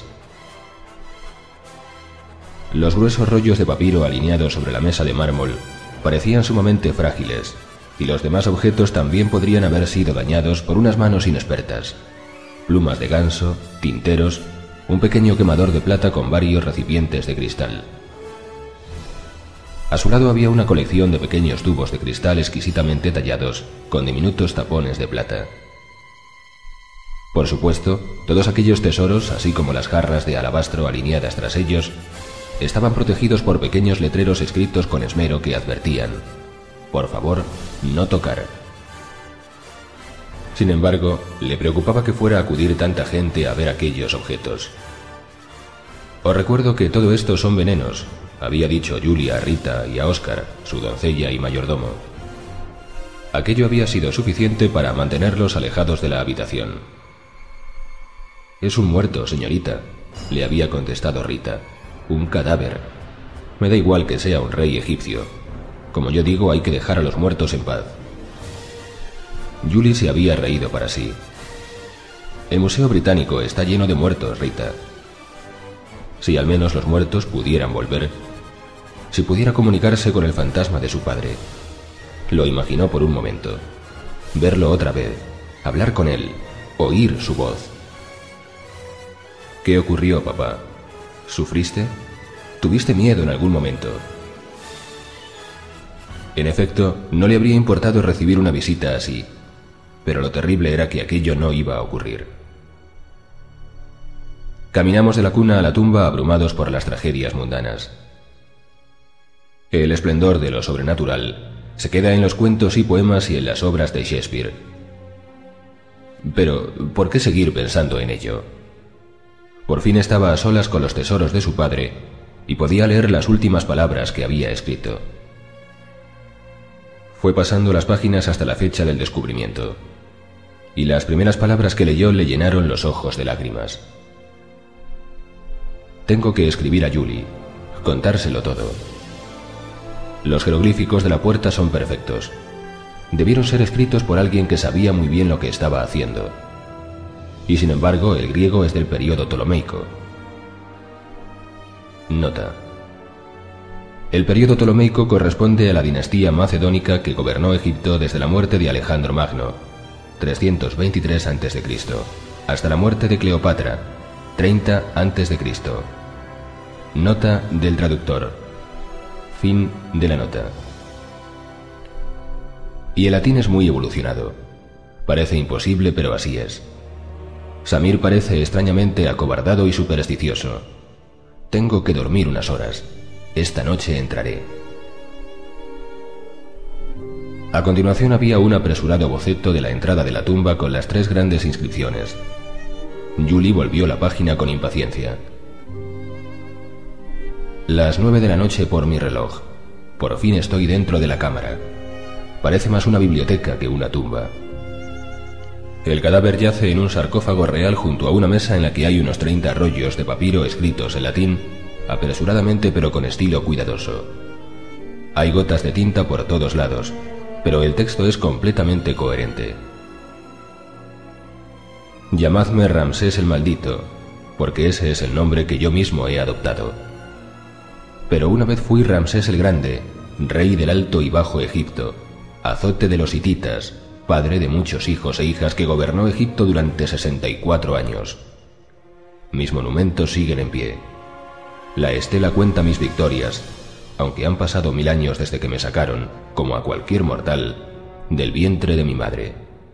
Los gruesos rollos de papiro alineados sobre la mesa de mármol parecían sumamente frágiles, y los demás objetos también podrían haber sido dañados por unas manos inexpertas. Plumas de ganso, tinteros, un pequeño quemador de plata con varios recipientes de cristal. A su lado había una colección de pequeños tubos de cristal exquisitamente tallados, con diminutos tapones de plata. Por supuesto, todos aquellos tesoros, así como las jarras de alabastro alineadas tras ellos, estaban protegidos por pequeños letreros escritos con esmero que advertían: «Por favor, no tocar». Sin embargo, le preocupaba que fuera a acudir tanta gente a ver aquellos objetos. «Os recuerdo que todo esto son venenos», había dicho Julia a Rita y a Oscar, su doncella y mayordomo. Aquello había sido suficiente para mantenerlos alejados de la habitación. «Es un muerto, señorita», le había contestado Rita. «Un cadáver. Me da igual que sea un rey egipcio. Como yo digo, hay que dejar a los muertos en paz». Julie se había reído para sí. El Museo Británico está lleno de muertos, Rita. Si al menos los muertos pudieran volver, si pudiera comunicarse con el fantasma de su padre. Lo imaginó por un momento. Verlo otra vez, hablar con él, oír su voz. ¿Qué ocurrió, papá? ¿Sufriste? ¿Tuviste miedo en algún momento? En efecto, no le habría importado recibir una visita así, pero lo terrible era que aquello no iba a ocurrir. Caminamos de la cuna a la tumba abrumados por las tragedias mundanas. El esplendor de lo sobrenatural se queda en los cuentos y poemas y en las obras de Shakespeare. Pero, ¿por qué seguir pensando en ello? Por fin estaba a solas con los tesoros de su padre y podía leer las últimas palabras que había escrito. Fue pasando las páginas hasta la fecha del descubrimiento, y las primeras palabras que leyó le llenaron los ojos de lágrimas. Tengo que escribir a Julie, contárselo todo. Los jeroglíficos de la puerta son perfectos. Debieron ser escritos por alguien que sabía muy bien lo que estaba haciendo. Y sin embargo, el griego es del período ptolomeico. Nota. El período ptolomeico corresponde a la dinastía macedónica que gobernó Egipto desde la muerte de Alejandro Magno, 323 a.C., hasta la muerte de Cleopatra, 30 a.C. Nota del traductor. Fin de la nota. Y el latín es muy evolucionado. Parece imposible, pero así es. Samir parece extrañamente acobardado y supersticioso. Tengo que dormir unas horas. Esta noche entraré. A continuación había un apresurado boceto de la entrada de la tumba con las 3 grandes inscripciones. Julie volvió la página con impaciencia. Las 9 de la noche por mi reloj. Por fin estoy dentro de la cámara. Parece más una biblioteca que una tumba. El cadáver yace en un sarcófago real junto a una mesa en la que hay unos 30 rollos de papiro escritos en latín, apresuradamente pero con estilo cuidadoso. Hay gotas de tinta por todos lados, pero el texto es completamente coherente. Llamadme Ramsés el Maldito, porque ese es el nombre que yo mismo he adoptado. Pero una vez fui Ramsés el Grande, rey del Alto y Bajo Egipto, azote de los hititas, padre de muchos hijos e hijas que gobernó Egipto durante 64 años. Mis monumentos siguen en pie. La estela cuenta mis victorias, aunque han pasado 1000 años desde que me sacaron, como a cualquier mortal, del vientre de mi madre.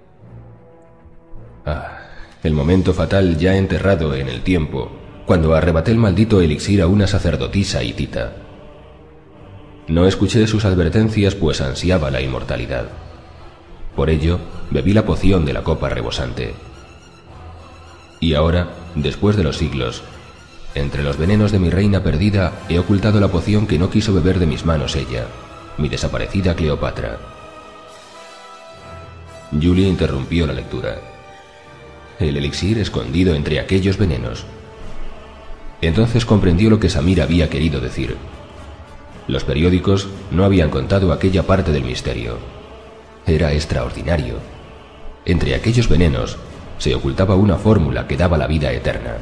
El momento fatal ya enterrado en el tiempo, cuando arrebaté el maldito elixir a una sacerdotisa hitita. No escuché sus advertencias, pues ansiaba la inmortalidad. Por ello, bebí la poción de la copa rebosante. Y ahora, después de los siglos, entre los venenos de mi reina perdida, he ocultado la poción que no quiso beber de mis manos ella, mi desaparecida Cleopatra. Julie interrumpió la lectura. El elixir escondido entre aquellos venenos. Entonces comprendió lo que Samir había querido decir. Los periódicos no habían contado aquella parte del misterio. Era extraordinario. Entre aquellos venenos se ocultaba una fórmula que daba la vida eterna.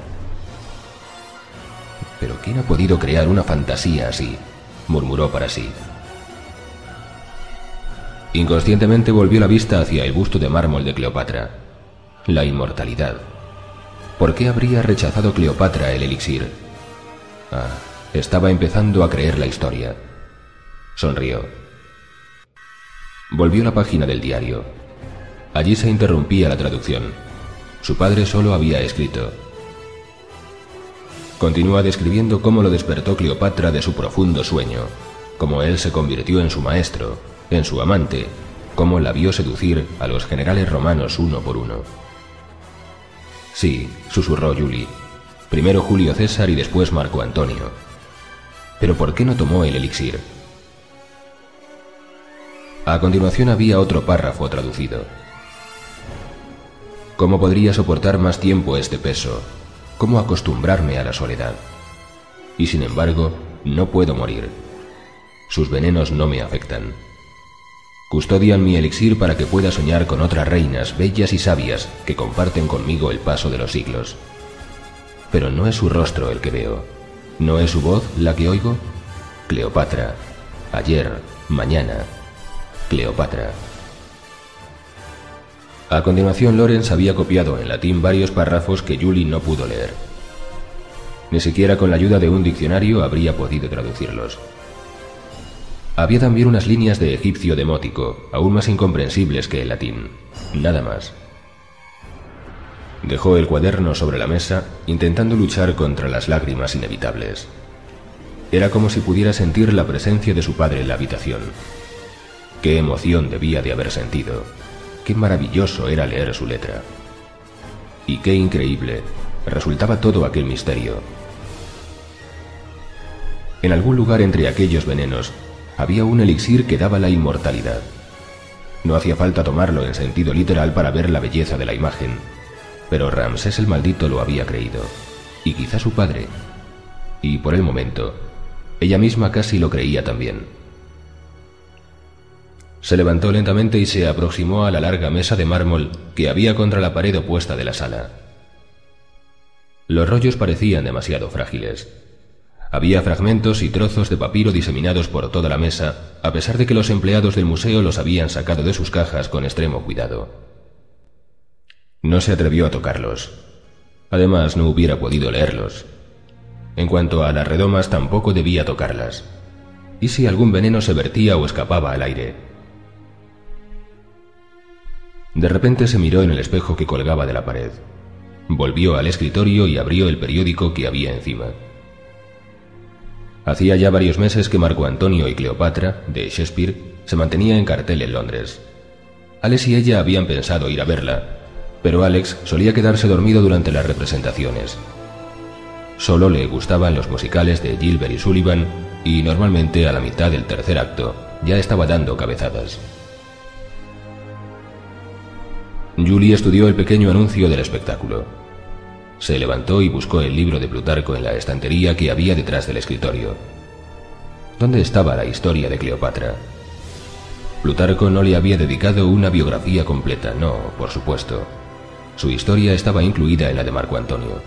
¿Pero quién ha podido crear una fantasía así?, murmuró para sí. Inconscientemente volvió la vista hacia el busto de mármol de Cleopatra. La inmortalidad. ¿Por qué habría rechazado Cleopatra el elixir? Estaba empezando a creer la historia. Sonrió. Volvió la página del diario. Allí se interrumpía la traducción. Su padre solo había escrito: continúa describiendo cómo lo despertó Cleopatra de su profundo sueño, cómo él se convirtió en su maestro, en su amante, cómo la vio seducir a los generales romanos uno por uno. Sí, susurró Julie. Primero Julio César y después Marco Antonio. ¿Pero por qué no tomó el elixir? A continuación había otro párrafo traducido. ¿Cómo podría soportar más tiempo este peso? ¿Cómo acostumbrarme a la soledad? Y sin embargo, no puedo morir. Sus venenos no me afectan. Custodian mi elixir para que pueda soñar con otras reinas bellas y sabias que comparten conmigo el paso de los siglos. Pero no es su rostro el que veo, no es su voz la que oigo. Cleopatra, ayer, mañana, Cleopatra. A continuación, Lawrence había copiado en latín varios párrafos que Julie no pudo leer. Ni siquiera con la ayuda de un diccionario habría podido traducirlos. Había también unas líneas de egipcio demótico, aún más incomprensibles que el latín. Nada más. Dejó el cuaderno sobre la mesa, intentando luchar contra las lágrimas inevitables. Era como si pudiera sentir la presencia de su padre en la habitación. Qué emoción debía de haber sentido. Qué maravilloso era leer su letra. Y qué increíble resultaba todo aquel misterio. En algún lugar entre aquellos venenos había un elixir que daba la inmortalidad. No hacía falta tomarlo en sentido literal para ver la belleza de la imagen, pero Ramsés el Maldito lo había creído, y quizá su padre. Y por el momento, ella misma casi lo creía también. Se levantó lentamente y se aproximó a la larga mesa de mármol que había contra la pared opuesta de la sala. Los rollos parecían demasiado frágiles. Había fragmentos y trozos de papiro diseminados por toda la mesa, a pesar de que los empleados del museo los habían sacado de sus cajas con extremo cuidado. No se atrevió a tocarlos. Además, no hubiera podido leerlos. En cuanto a las redomas, tampoco debía tocarlas. ¿Y si algún veneno se vertía o escapaba al aire? De repente se miró en el espejo que colgaba de la pared. Volvió al escritorio y abrió el periódico que había encima. Hacía ya varios meses que Marco Antonio y Cleopatra, de Shakespeare, se mantenía en cartel en Londres. Alex y ella habían pensado ir a verla, pero Alex solía quedarse dormido durante las representaciones. Solo le gustaban los musicales de Gilbert y Sullivan, y normalmente a la mitad del tercer acto ya estaba dando cabezadas. Julie estudió el pequeño anuncio del espectáculo. Se levantó y buscó el libro de Plutarco en la estantería que había detrás del escritorio. ¿Dónde estaba la historia de Cleopatra? Plutarco no le había dedicado una biografía completa, no, por supuesto. Su historia estaba incluida en la de Marco Antonio.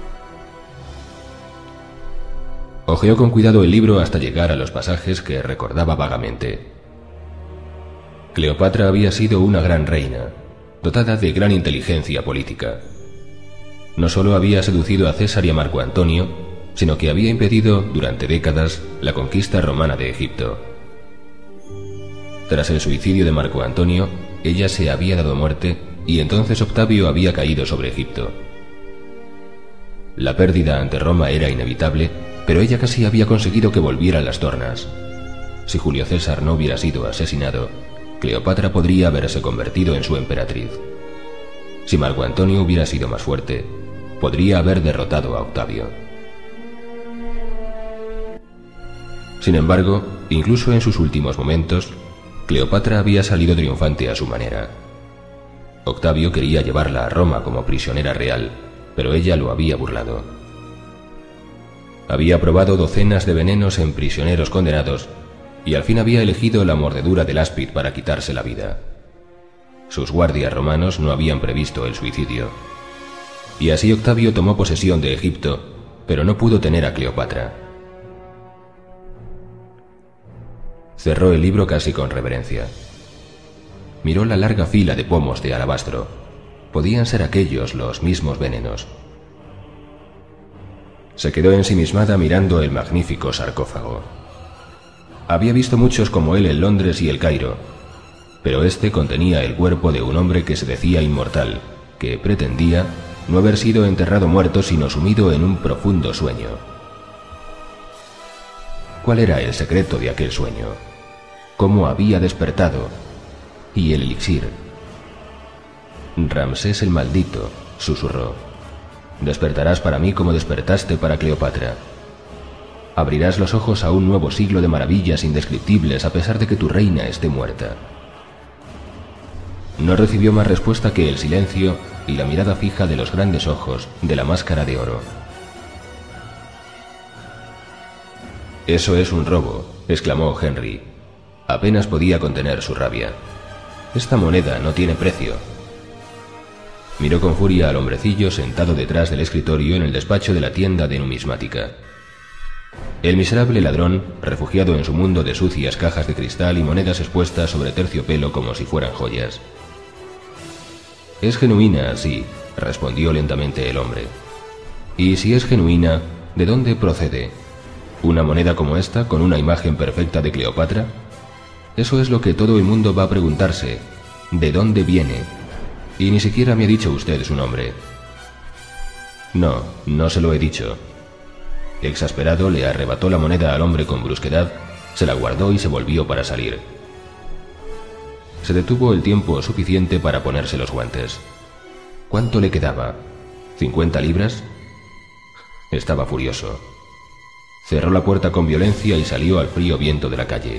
Hojeó con cuidado el libro hasta llegar a los pasajes que recordaba vagamente. Cleopatra había sido una gran reina, dotada de gran inteligencia política. No solo había seducido a César y a Marco Antonio, sino que había impedido durante décadas la conquista romana de Egipto. Tras el suicidio de Marco Antonio, ella se había dado muerte y entonces Octavio había caído sobre Egipto. La pérdida ante Roma era inevitable, pero ella casi había conseguido que volvieran las tornas. Si Julio César no hubiera sido asesinado, Cleopatra podría haberse convertido en su emperatriz. Si Marco Antonio hubiera sido más fuerte, podría haber derrotado a Octavio. Sin embargo, incluso en sus últimos momentos, Cleopatra había salido triunfante a su manera. Octavio quería llevarla a Roma como prisionera real, pero ella lo había burlado. Había probado docenas de venenos en prisioneros condenados y al fin había elegido la mordedura del áspid para quitarse la vida. Sus guardias romanos no habían previsto el suicidio. Y así Octavio tomó posesión de Egipto, pero no pudo tener a Cleopatra. Cerró el libro casi con reverencia. Miró la larga fila de pomos de alabastro. Podían ser aquellos los mismos venenos. Se quedó ensimismada mirando el magnífico sarcófago. Había visto muchos como él en Londres y el Cairo, pero este contenía el cuerpo de un hombre que se decía inmortal, que pretendía no haber sido enterrado muerto sino sumido en un profundo sueño. ¿Cuál era el secreto de aquel sueño? ¿Cómo había despertado? ¿Y el elixir? Ramsés el Maldito, susurró. Despertarás para mí como despertaste para Cleopatra. Abrirás los ojos a un nuevo siglo de maravillas indescriptibles a pesar de que tu reina esté muerta. No recibió más respuesta que el silencio y la mirada fija de los grandes ojos de la máscara de oro. «Eso es un robo», exclamó Henry. Apenas podía contener su rabia. «Esta moneda no tiene precio». Miró con furia al hombrecillo sentado detrás del escritorio en el despacho de la tienda de numismática. El miserable ladrón, refugiado en su mundo de sucias cajas de cristal y monedas expuestas sobre terciopelo como si fueran joyas. «Es genuina, sí», respondió lentamente el hombre. «Y si es genuina, ¿de dónde procede? ¿Una moneda como esta, con una imagen perfecta de Cleopatra? Eso es lo que todo el mundo va a preguntarse. ¿De dónde viene? Y ni siquiera me ha dicho usted su nombre». «No, no se lo he dicho». Exasperado, le arrebató la moneda al hombre con brusquedad, se la guardó y se volvió para salir. Se detuvo el tiempo suficiente para ponerse los guantes. ¿Cuánto le quedaba? ¿50 libras? Estaba furioso. Cerró la puerta con violencia y salió al frío viento de la calle.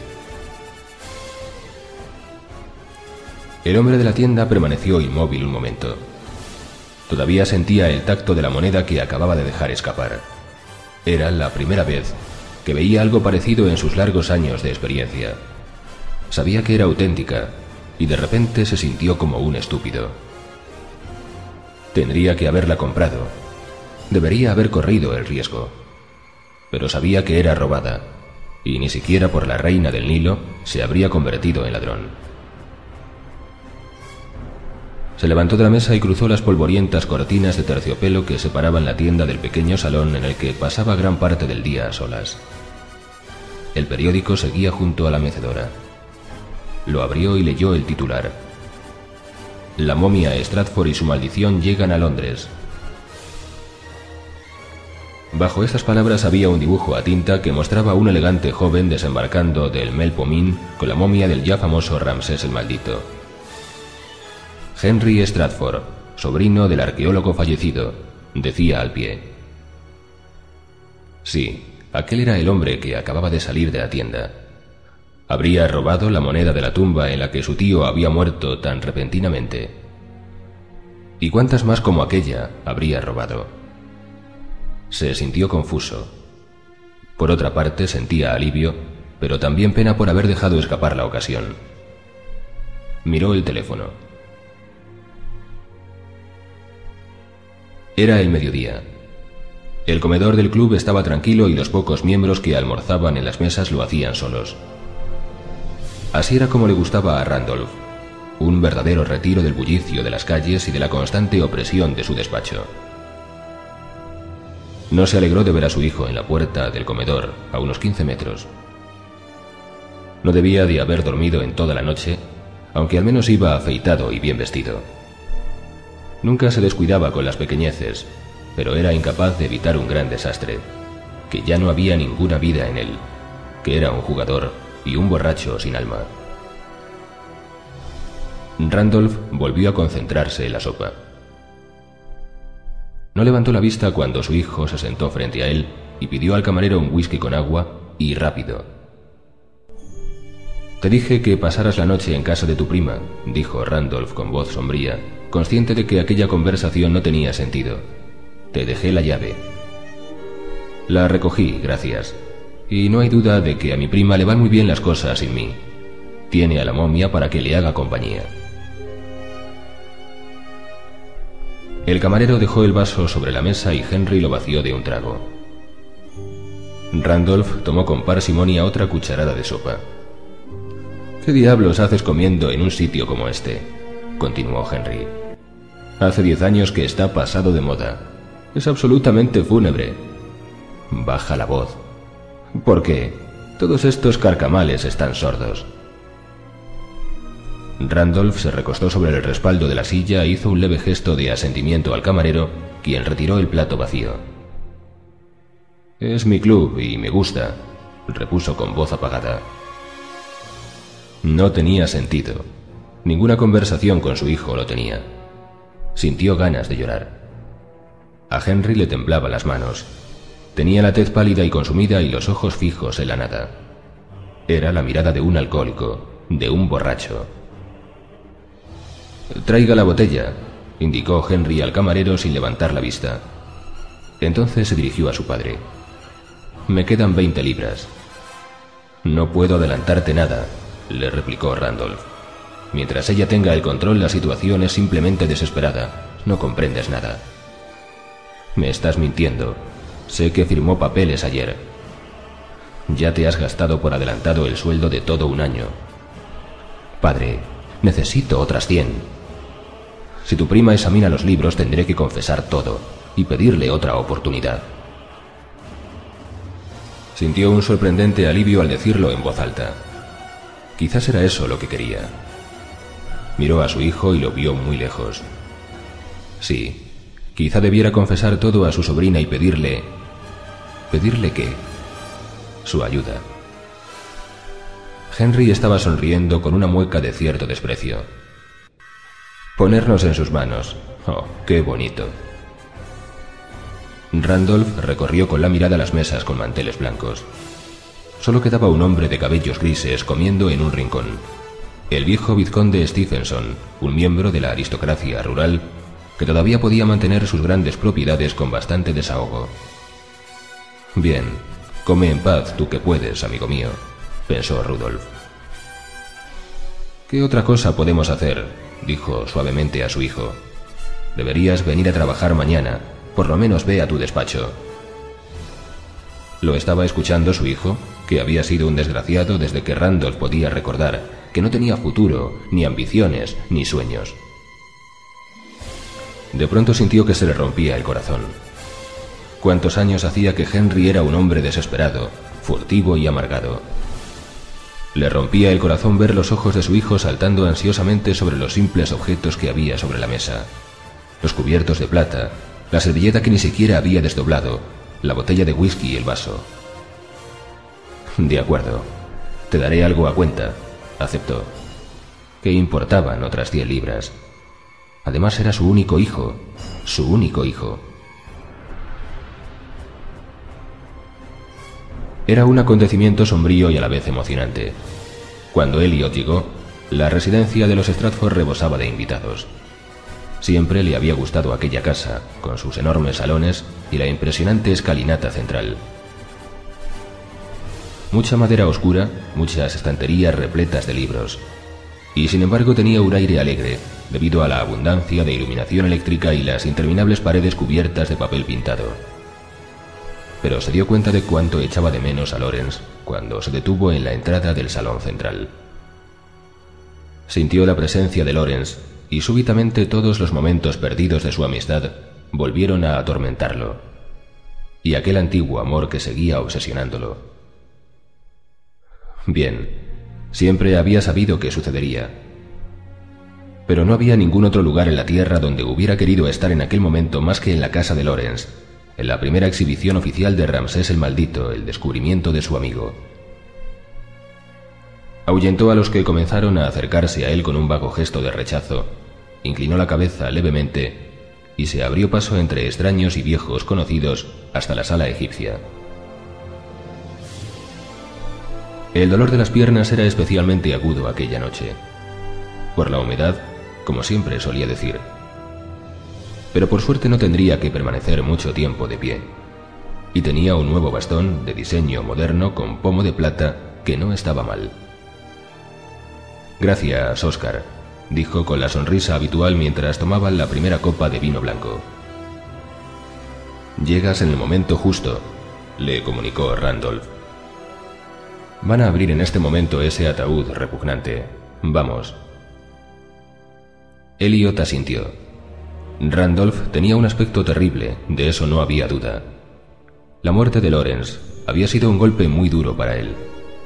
El hombre de la tienda permaneció inmóvil un momento. Todavía sentía el tacto de la moneda que acababa de dejar escapar. Era la primera vez que veía algo parecido en sus largos años de experiencia. Sabía que era auténtica y de repente se sintió como un estúpido. Tendría que haberla comprado. Debería haber corrido el riesgo. Pero sabía que era robada y ni siquiera por la reina del Nilo se habría convertido en ladrón. Se levantó de la mesa y cruzó las polvorientas cortinas de terciopelo que separaban la tienda del pequeño salón en el que pasaba gran parte del día a solas. El periódico seguía junto a la mecedora. Lo abrió y leyó el titular: «La momia Stratford y su maldición llegan a Londres». Bajo estas palabras había un dibujo a tinta que mostraba a un elegante joven desembarcando del Melpomene con la momia del ya famoso Ramsés el Maldito. «Henry Stratford, sobrino del arqueólogo fallecido», decía al pie. Sí, aquel era el hombre que acababa de salir de la tienda. ¿Habría robado la moneda de la tumba en la que su tío había muerto tan repentinamente? ¿Y cuántas más como aquella habría robado? Se sintió confuso. Por otra parte sentía alivio, pero también pena por haber dejado escapar la ocasión. Miró el teléfono. Era el mediodía. El comedor del club estaba tranquilo y los pocos miembros que almorzaban en las mesas lo hacían solos. Así era como le gustaba a Randolph, un verdadero retiro del bullicio de las calles y de la constante opresión de su despacho. No se alegró de ver a su hijo en la puerta del comedor, a unos 15 metros. No debía de haber dormido en toda la noche, aunque al menos iba afeitado y bien vestido. Nunca se descuidaba con las pequeñeces, pero era incapaz de evitar un gran desastre, que ya no había ninguna vida en él, que era un jugador y un borracho sin alma. Randolph volvió a concentrarse en la sopa. No levantó la vista cuando su hijo se sentó frente a él y pidió al camarero un whisky con agua y rápido. «Te dije que pasaras la noche en casa de tu prima», dijo Randolph con voz sombría, consciente de que aquella conversación no tenía sentido. «Te dejé la llave». «La recogí, gracias. Y no hay duda de que a mi prima le van muy bien las cosas sin mí. Tiene a la momia para que le haga compañía». El camarero dejó el vaso sobre la mesa y Henry lo vació de un trago. Randolph tomó con parsimonia otra cucharada de sopa. «¿Qué diablos haces comiendo en un sitio como este?», continuó Henry. «Hace 10 años que está pasado de moda. Es absolutamente fúnebre». «Baja la voz». «¿Por qué? Todos estos carcamales están sordos». Randolph se recostó sobre el respaldo de la silla e hizo un leve gesto de asentimiento al camarero, quien retiró el plato vacío. «Es mi club y me gusta», repuso con voz apagada. No tenía sentido. Ninguna conversación con su hijo lo tenía. Sintió ganas de llorar. A Henry le temblaban las manos. Tenía la tez pálida y consumida y los ojos fijos en la nada. Era la mirada de un alcohólico, de un borracho. «Traiga la botella», indicó Henry al camarero sin levantar la vista. Entonces se dirigió a su padre. «Me quedan 20 libras». «No puedo adelantarte nada», le replicó Randolph. Mientras ella tenga el control, la situación es simplemente desesperada. No comprendes nada. Me estás mintiendo. Sé que firmó papeles ayer. Ya te has gastado por adelantado el sueldo de todo un año. Padre, necesito otras 100. Si tu prima examina los libros, tendré que confesar todo y pedirle otra oportunidad. Sintió un sorprendente alivio al decirlo en voz alta. Quizás era eso lo que quería. Miró a su hijo y lo vio muy lejos. Sí, quizá debiera confesar todo a su sobrina y pedirle... ¿Pedirle qué? Su ayuda. Henry estaba sonriendo con una mueca de cierto desprecio. Ponernos en sus manos. Oh, qué bonito. Randolph recorrió con la mirada las mesas con manteles blancos. Solo quedaba un hombre de cabellos grises comiendo en un rincón. El viejo vizconde Stephenson, un miembro de la aristocracia rural, que todavía podía mantener sus grandes propiedades con bastante desahogo. Bien, come en paz tú que puedes, amigo mío, pensó Rudolf. ¿Qué otra cosa podemos hacer?, dijo suavemente a su hijo. Deberías venir a trabajar mañana, por lo menos ve a tu despacho. ¿Lo estaba escuchando su hijo, que había sido un desgraciado desde que Randolph podía recordar, que no tenía futuro, ni ambiciones, ni sueños? De pronto sintió que se le rompía el corazón. ¿Cuántos años hacía que Henry era un hombre desesperado, furtivo y amargado? Le rompía el corazón ver los ojos de su hijo saltando ansiosamente sobre los simples objetos que había sobre la mesa. Los cubiertos de plata, la servilleta que ni siquiera había desdoblado, la botella de whisky y el vaso. De acuerdo, te daré algo a cuenta, aceptó. ¿Qué importaban otras 10 libras? Además era su único hijo, su único hijo. Era un acontecimiento sombrío y a la vez emocionante. Cuando Elliot llegó, la residencia de los Stratford rebosaba de invitados. Siempre le había gustado aquella casa, con sus enormes salones y la impresionante escalinata central. Mucha madera oscura, muchas estanterías repletas de libros. Y sin embargo tenía un aire alegre, debido a la abundancia de iluminación eléctrica y las interminables paredes cubiertas de papel pintado. Pero se dio cuenta de cuánto echaba de menos a Lawrence cuando se detuvo en la entrada del salón central. Sintió la presencia de Lawrence y súbitamente todos los momentos perdidos de su amistad volvieron a atormentarlo, y aquel antiguo amor que seguía obsesionándolo. Bien, siempre había sabido que sucedería, pero no había ningún otro lugar en la tierra donde hubiera querido estar en aquel momento más que en la casa de Lawrence, en la primera exhibición oficial de Ramsés el Maldito, el descubrimiento de su amigo. Ahuyentó a los que comenzaron a acercarse a él con un vago gesto de rechazo, inclinó la cabeza levemente y se abrió paso entre extraños y viejos conocidos hasta la sala egipcia. El dolor de las piernas era especialmente agudo aquella noche, por la humedad, como siempre solía decir. Pero por suerte no tendría que permanecer mucho tiempo de pie, y tenía un nuevo bastón de diseño moderno con pomo de plata que no estaba mal. Gracias, Oscar, dijo con la sonrisa habitual mientras tomaban la primera copa de vino blanco. Llegas en el momento justo, le comunicó Randolph. Van a abrir en este momento ese ataúd repugnante. Vamos. Elliot asintió. Randolph tenía un aspecto terrible, de eso no había duda. La muerte de Lawrence había sido un golpe muy duro para él.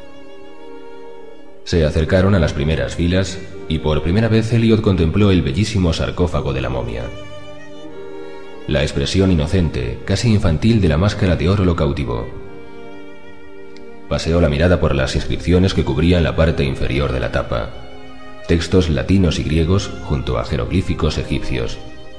Se acercaron a las primeras filas y por primera vez Elliot contempló el bellísimo sarcófago de la momia. La expresión inocente, casi infantil de la máscara de oro lo cautivó. Paseó la mirada por las inscripciones que cubrían la parte inferior de la tapa, textos latinos y griegos junto a jeroglíficos egipcios.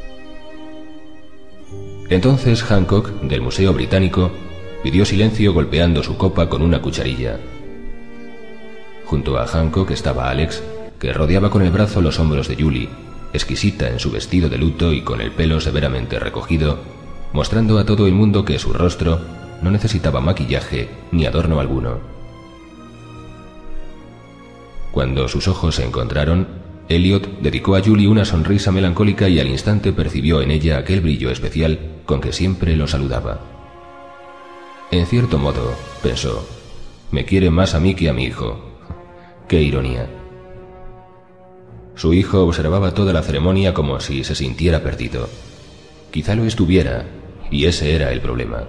Entonces Hancock, del Museo Británico, pidió silencio golpeando su copa con una cucharilla. Junto a Hancock estaba Alex, que rodeaba con el brazo los hombros de Julie, exquisita en su vestido de luto y con el pelo severamente recogido, mostrando a todo el mundo que su rostro no necesitaba maquillaje ni adorno alguno. Cuando sus ojos se encontraron, Elliot dedicó a Julie una sonrisa melancólica y al instante percibió en ella aquel brillo especial con que siempre lo saludaba. En cierto modo, pensó, me quiere más a mí que a mi hijo. ¡Qué ironía! Su hijo observaba toda la ceremonia como si se sintiera perdido. Quizá lo estuviera, y ese era el problema.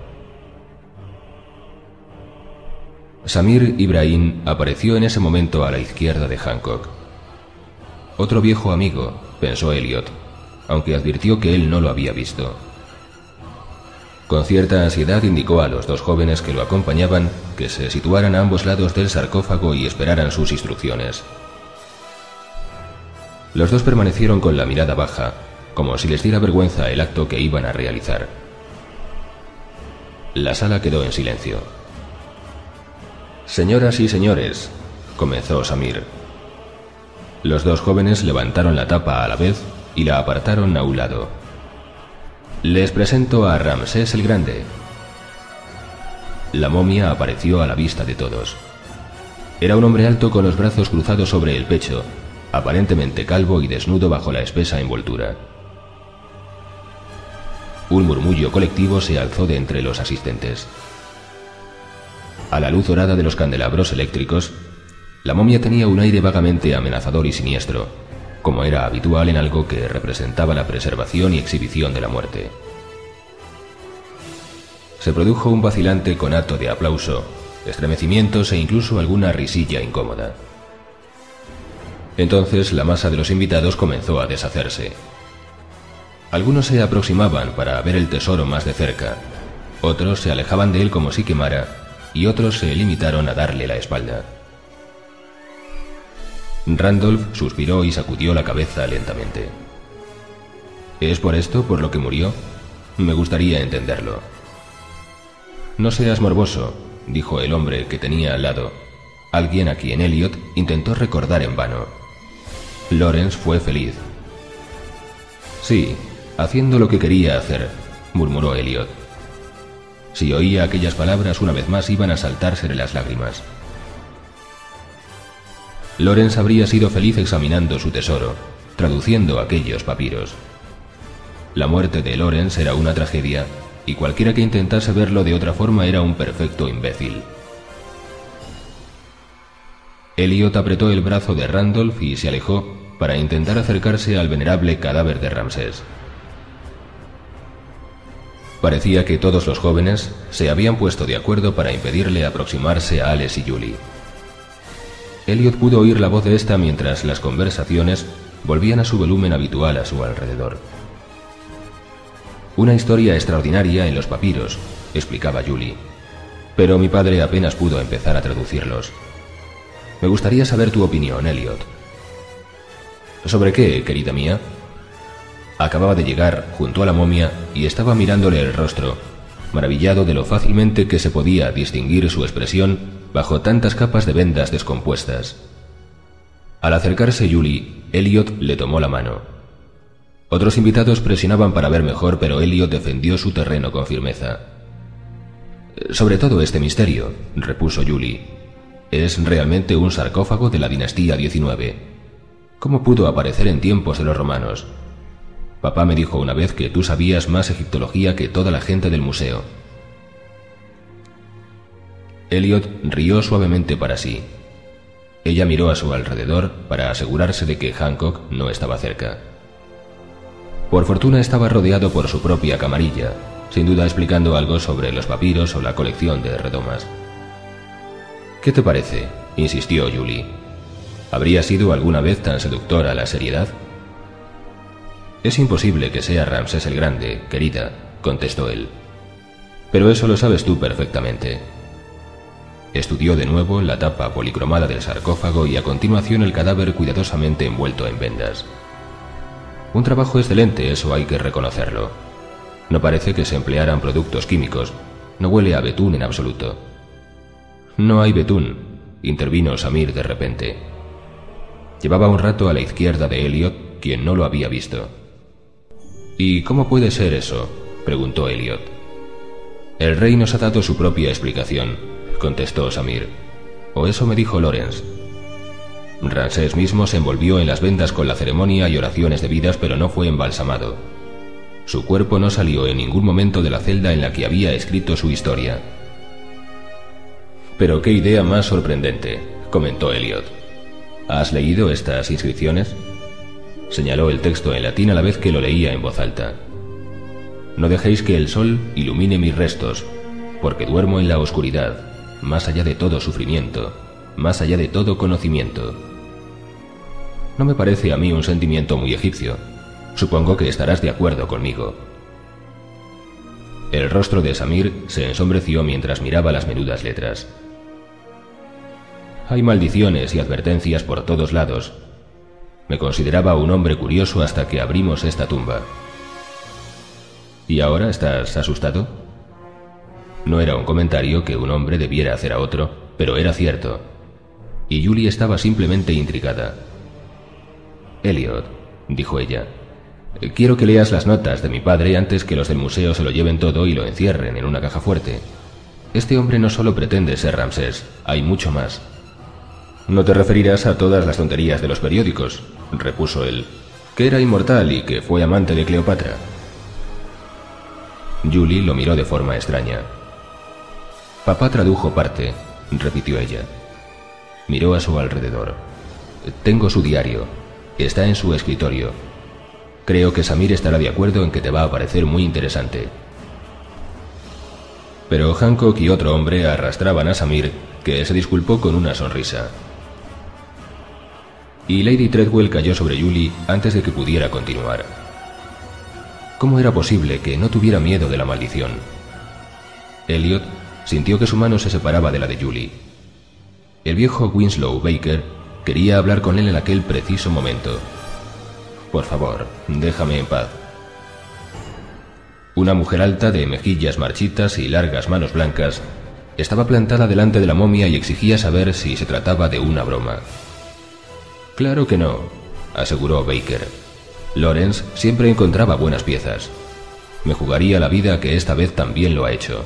Samir Ibrahim apareció en ese momento a la izquierda de Hancock. Otro viejo amigo, pensó Elliot, aunque advirtió que él no lo había visto. Con cierta ansiedad indicó a los dos jóvenes que lo acompañaban que se situaran a ambos lados del sarcófago y esperaran sus instrucciones. Los dos permanecieron con la mirada baja, como si les diera vergüenza el acto que iban a realizar. La sala quedó en silencio. «Señoras y señores», comenzó Samir. Los dos jóvenes levantaron la tapa a la vez y la apartaron a un lado. «Les presento a Ramsés el Grande». La momia apareció a la vista de todos. Era un hombre alto con los brazos cruzados sobre el pecho, aparentemente calvo y desnudo bajo la espesa envoltura. Un murmullo colectivo se alzó de entre los asistentes. A la luz dorada de los candelabros eléctricos, la momia tenía un aire vagamente amenazador y siniestro, como era habitual en algo que representaba la preservación y exhibición de la muerte. Se produjo un vacilante conato de aplauso, estremecimientos e incluso alguna risilla incómoda. Entonces la masa de los invitados comenzó a deshacerse. Algunos se aproximaban para ver el tesoro más de cerca, otros se alejaban de él como si quemara, y otros se limitaron a darle la espalda. Randolph suspiró y sacudió la cabeza lentamente. ¿Es por esto por lo que murió? Me gustaría entenderlo. No seas morboso, dijo el hombre que tenía al lado, alguien a quien Elliot intentó recordar en vano. Lawrence fue feliz. Sí, haciendo lo que quería hacer, murmuró Elliot. Si oía aquellas palabras una vez más iban a saltársele las lágrimas. Lawrence habría sido feliz examinando su tesoro, traduciendo aquellos papiros. La muerte de Lawrence era una tragedia, y cualquiera que intentase verlo de otra forma era un perfecto imbécil. Elliot apretó el brazo de Randolph y se alejó para intentar acercarse al venerable cadáver de Ramsés. Parecía que todos los jóvenes se habían puesto de acuerdo para impedirle aproximarse a Ales y Julie. Elliot pudo oír la voz de esta mientras las conversaciones volvían a su volumen habitual a su alrededor. Una historia extraordinaria en los papiros, explicaba Julie, pero mi padre apenas pudo empezar a traducirlos. Me gustaría saber tu opinión, Elliot. ¿Sobre qué, querida mía? Acababa de llegar junto a la momia y estaba mirándole el rostro, maravillado de lo fácilmente que se podía distinguir su expresión bajo tantas capas de vendas descompuestas. Al acercarse Julie, Elliot le tomó la mano. Otros invitados presionaban para ver mejor, pero Elliot defendió su terreno con firmeza. Sobre todo este misterio, repuso Julie. Es realmente un sarcófago de la dinastía 19. ¿Cómo pudo aparecer en tiempos de los romanos? Papá me dijo una vez que tú sabías más egiptología que toda la gente del museo. Elliot rió suavemente para sí. Ella miró a su alrededor para asegurarse de que Hancock no estaba cerca. Por fortuna estaba rodeado por su propia camarilla, sin duda explicando algo sobre los papiros o la colección de redomas. ¿Qué te parece?, insistió Julie. ¿Habría sido alguna vez tan seductora la seriedad? Es imposible que sea Ramsés el Grande, querida, contestó él. Pero eso lo sabes tú perfectamente. Estudió de nuevo la tapa policromada del sarcófago y a continuación el cadáver cuidadosamente envuelto en vendas. Un trabajo excelente, eso hay que reconocerlo. No parece que se emplearan productos químicos. No huele a betún en absoluto. No hay betún, intervino Samir de repente. Llevaba un rato a la izquierda de Elliot, quien no lo había visto. ¿Y cómo puede ser eso?, preguntó Elliot. El rey nos ha dado su propia explicación, contestó Samir. O eso me dijo Lawrence. Ramsés mismo se envolvió en las vendas con la ceremonia y oraciones debidas, pero no fue embalsamado. Su cuerpo no salió en ningún momento de la celda en la que había escrito su historia. «Pero qué idea más sorprendente», comentó Elliot. «¿Has leído estas inscripciones?». Señaló el texto en latín a la vez que lo leía en voz alta. «No dejéis que el sol ilumine mis restos, porque duermo en la oscuridad, más allá de todo sufrimiento, más allá de todo conocimiento». No me parece a mí un sentimiento muy egipcio. Supongo que estarás de acuerdo conmigo. El rostro de Samir se ensombreció mientras miraba las menudas letras. Hay maldiciones y advertencias por todos lados. Me consideraba un hombre curioso hasta que abrimos esta tumba. ¿Y ahora estás asustado? No era un comentario que un hombre debiera hacer a otro, pero era cierto. Y Julie estaba simplemente intrigada. «Elliot», dijo ella, «quiero que leas las notas de mi padre antes que los del museo se lo lleven todo y lo encierren en una caja fuerte. Este hombre no solo pretende ser Ramsés, hay mucho más». «No te referirás a todas las tonterías de los periódicos», repuso él, «que era inmortal y que fue amante de Cleopatra». Julie lo miró de forma extraña. «Papá tradujo parte», repitió ella. Miró a su alrededor. «Tengo su diario. Está en su escritorio. Creo que Samir estará de acuerdo en que te va a parecer muy interesante». Pero Hancock y otro hombre arrastraban a Samir, que se disculpó con una sonrisa. Y Lady Treadwell cayó sobre Julie antes de que pudiera continuar. ¿Cómo era posible que no tuviera miedo de la maldición? Elliot sintió que su mano se separaba de la de Julie. El viejo Winslow Baker quería hablar con él en aquel preciso momento. «Por favor, déjame en paz». Una mujer alta de mejillas marchitas y largas manos blancas estaba plantada delante de la momia y exigía saber si se trataba de una broma. «Claro que no», aseguró Baker. «Lawrence siempre encontraba buenas piezas. Me jugaría la vida que esta vez también lo ha hecho».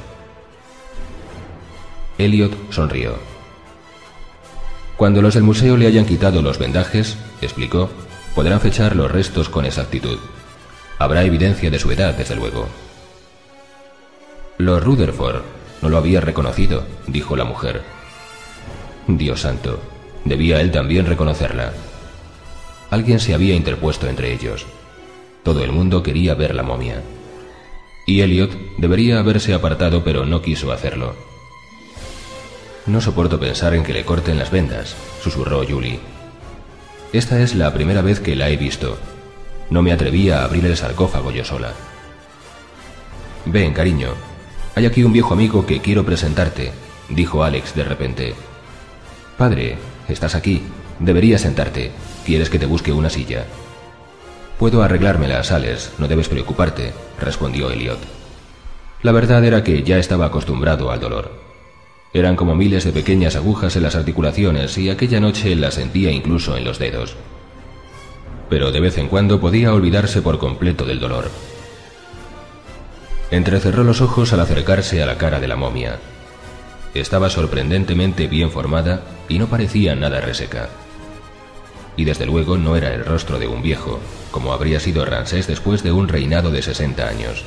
Elliot sonrió. «Cuando los del museo le hayan quitado los vendajes», explicó, «podrán fechar los restos con exactitud. Habrá evidencia de su edad, desde luego». «Lord Rutherford no lo había reconocido», dijo la mujer. Dios santo, debía él también reconocerla. Alguien se había interpuesto entre ellos. Todo el mundo quería ver la momia. Y Elliot debería haberse apartado, pero no quiso hacerlo. «No soporto pensar en que le corten las vendas», susurró Julie. «Esta es la primera vez que la he visto. No me atrevía a abrir el sarcófago yo sola». «Ven, cariño. Hay aquí un viejo amigo que quiero presentarte», dijo Alex de repente. «Padre, estás aquí. Deberías sentarte. ¿Quieres que te busque una silla?» «Puedo arreglármelas, Alex. No debes preocuparte», respondió Elliot. La verdad era que ya estaba acostumbrado al dolor. Eran como miles de pequeñas agujas en las articulaciones y aquella noche las sentía incluso en los dedos. Pero de vez en cuando podía olvidarse por completo del dolor. Entrecerró los ojos al acercarse a la cara de la momia. Estaba sorprendentemente bien formada y no parecía nada reseca. Y desde luego no era el rostro de un viejo, como habría sido Ramsés después de un reinado de 60 años.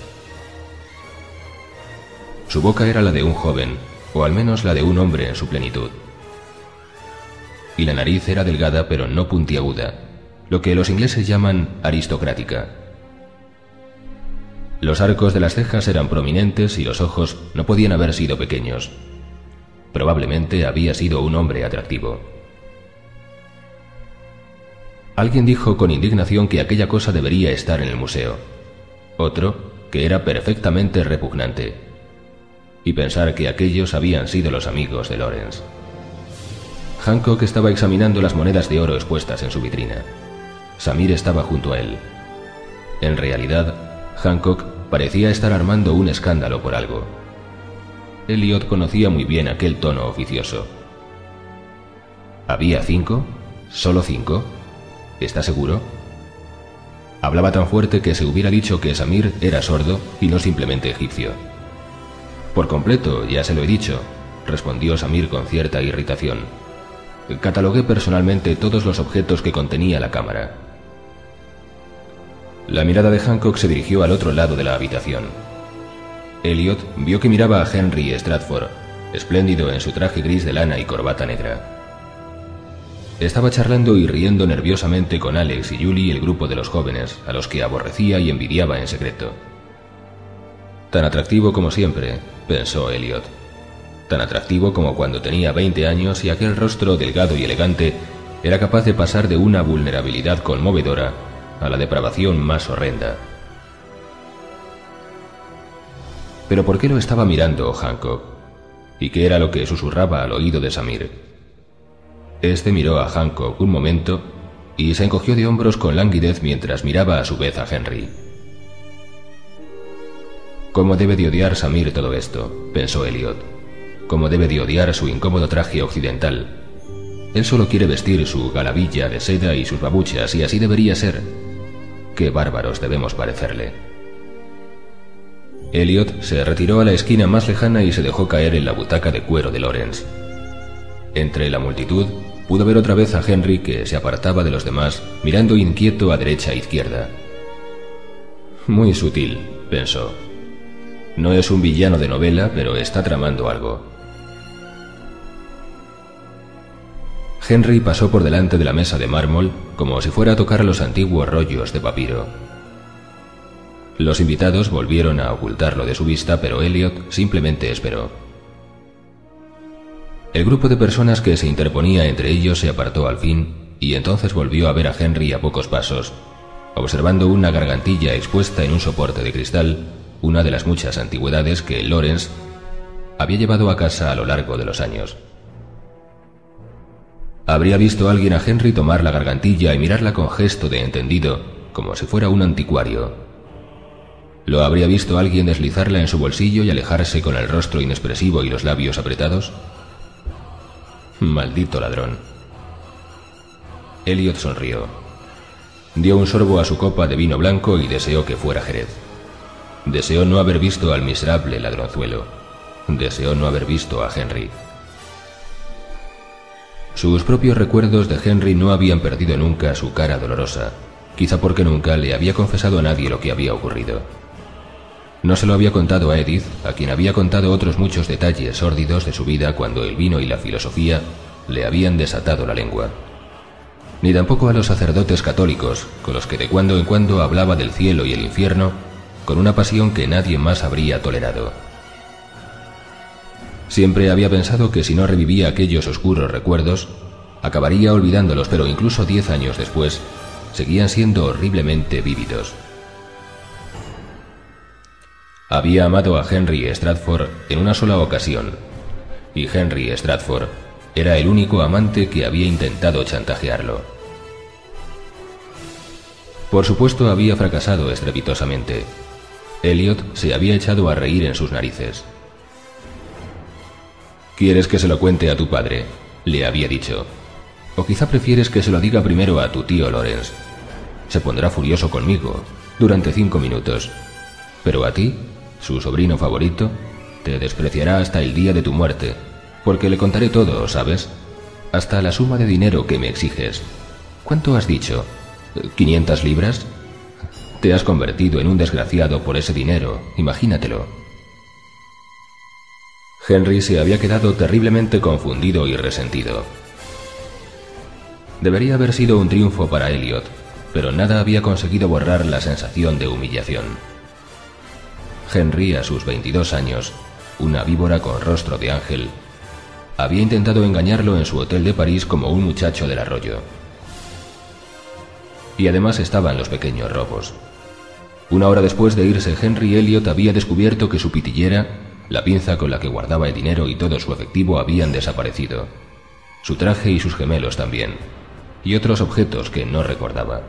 Su boca era la de un joven, o al menos la de un hombre en su plenitud. Y la nariz era delgada pero no puntiaguda, lo que los ingleses llaman aristocrática. Los arcos de las cejas eran prominentes y los ojos no podían haber sido pequeños. Probablemente había sido un hombre atractivo. Alguien dijo con indignación que aquella cosa debería estar en el museo. Otro, que era perfectamente repugnante. Y pensar que aquellos habían sido los amigos de Lawrence. Hancock estaba examinando las monedas de oro expuestas en su vitrina. Samir estaba junto a él. En realidad, Hancock parecía estar armando un escándalo por algo. Elliot conocía muy bien aquel tono oficioso. ¿Había 5? ¿Solo 5? ¿Está seguro? Hablaba tan fuerte que se hubiera dicho que Samir era sordo y no simplemente egipcio. «Por completo, ya se lo he dicho», respondió Samir con cierta irritación. Catalogué personalmente todos los objetos que contenía la cámara. La mirada de Hancock se dirigió al otro lado de la habitación. Elliot vio que miraba a Henry Stratford, espléndido en su traje gris de lana y corbata negra. Estaba charlando y riendo nerviosamente con Alex y Julie y el grupo de los jóvenes, a los que aborrecía y envidiaba en secreto. Tan atractivo como siempre, pensó Elliot. Tan atractivo como cuando tenía 20 años y aquel rostro delgado y elegante era capaz de pasar de una vulnerabilidad conmovedora a la depravación más horrenda. ¿Pero por qué lo estaba mirando Hancock? ¿Y qué era lo que susurraba al oído de Samir? Este miró a Hancock un momento y se encogió de hombros con languidez mientras miraba a su vez a Henry. ¿Cómo debe de odiar Samir todo esto?, pensó Elliot. ¿Cómo debe de odiar su incómodo traje occidental? Él solo quiere vestir su galabilla de seda y sus babuchas, y así debería ser. Qué bárbaros debemos parecerle. Elliot se retiró a la esquina más lejana y se dejó caer en la butaca de cuero de Lawrence. Entre la multitud pudo ver otra vez a Henry, que se apartaba de los demás, mirando inquieto a derecha e izquierda. Muy sutil, pensó. No es un villano de novela, pero está tramando algo. Henry pasó por delante de la mesa de mármol como si fuera a tocar los antiguos rollos de papiro. Los invitados volvieron a ocultarlo de su vista, pero Elliot simplemente esperó. El grupo de personas que se interponía entre ellos se apartó al fin, y entonces volvió a ver a Henry a pocos pasos, observando una gargantilla expuesta en un soporte de cristal, una de las muchas antigüedades que Lawrence había llevado a casa a lo largo de los años. Habría visto a alguien a Henry tomar la gargantilla y mirarla con gesto de entendido, como si fuera un anticuario. ¿Lo habría visto a alguien deslizarla en su bolsillo y alejarse con el rostro inexpresivo y los labios apretados? Maldito ladrón. Elliot sonrió. Dio un sorbo a su copa de vino blanco y deseó que fuera Jerez. Deseó no haber visto al miserable ladronzuelo. Deseó no haber visto a Henry. Sus propios recuerdos de Henry no habían perdido nunca su cara dolorosa, quizá porque nunca le había confesado a nadie lo que había ocurrido. No se lo había contado a Edith, a quien había contado otros muchos detalles sórdidos de su vida cuando el vino y la filosofía le habían desatado la lengua. Ni tampoco a los sacerdotes católicos, con los que de cuando en cuando hablaba del cielo y el infierno, con una pasión que nadie más habría tolerado. Siempre había pensado que si no revivía aquellos oscuros recuerdos, acabaría olvidándolos, pero incluso 10 años después, seguían siendo horriblemente vívidos. Había amado a Henry Stratford en una sola ocasión, y Henry Stratford era el único amante que había intentado chantajearlo. Por supuesto, había fracasado estrepitosamente. Elliot se había echado a reír en sus narices. «¿Quieres que se lo cuente a tu padre?», le había dicho. «O quizá prefieres que se lo diga primero a tu tío Lawrence. Se pondrá furioso conmigo durante 5 minutos. Pero a ti, su sobrino favorito, te despreciará hasta el día de tu muerte, porque le contaré todo, ¿sabes? Hasta la suma de dinero que me exiges. ¿Cuánto has dicho? ¿500 libras? Te has convertido en un desgraciado por ese dinero, imagínatelo». Henry se había quedado terriblemente confundido y resentido. Debería haber sido un triunfo para Elliot, pero nada había conseguido borrar la sensación de humillación. Henry, a sus 22 años, una víbora con rostro de ángel, había intentado engañarlo en su hotel de París como un muchacho del arroyo. Y además estaban los pequeños robos. Una hora después de irse Henry, Elliot había descubierto que su pitillera, la pinza con la que guardaba el dinero y todo su efectivo habían desaparecido. Su traje y sus gemelos también, y otros objetos que no recordaba.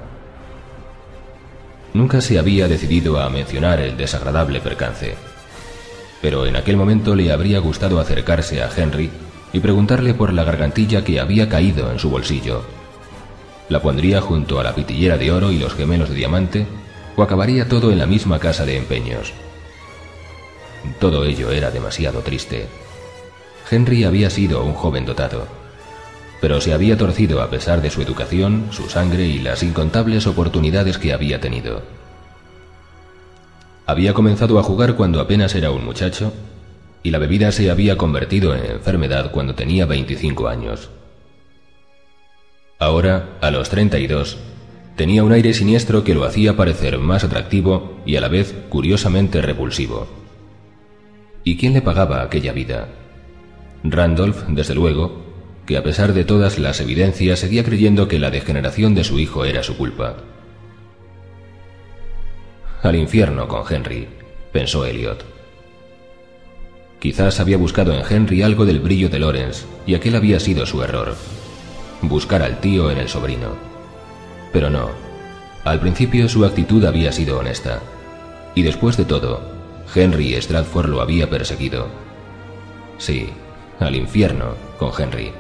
Nunca se había decidido a mencionar el desagradable percance, pero en aquel momento le habría gustado acercarse a Henry y preguntarle por la gargantilla que había caído en su bolsillo. ¿La pondría junto a la pitillera de oro y los gemelos de diamante, o acabaría todo en la misma casa de empeños? Todo ello era demasiado triste. Henry había sido un joven dotado. pero se había torcido a pesar de su educación, su sangre y las incontables oportunidades que había tenido. Había comenzado a jugar cuando apenas era un muchacho, y la bebida se había convertido en enfermedad cuando tenía 25 años. Ahora, a los 32, tenía un aire siniestro que lo hacía parecer más atractivo y a la vez curiosamente repulsivo. ¿Y quién le pagaba aquella vida? Randolph, desde luego, que a pesar de todas las evidencias seguía creyendo que la degeneración de su hijo era su culpa. Al infierno con Henry, pensó Elliot. Quizás había buscado en Henry algo del brillo de Lawrence, y aquel había sido su error. Buscar al tío en el sobrino. Pero no. Al principio su actitud había sido honesta. Y después de todo, Henry Stratford lo había perseguido. Sí, al infierno con Henry.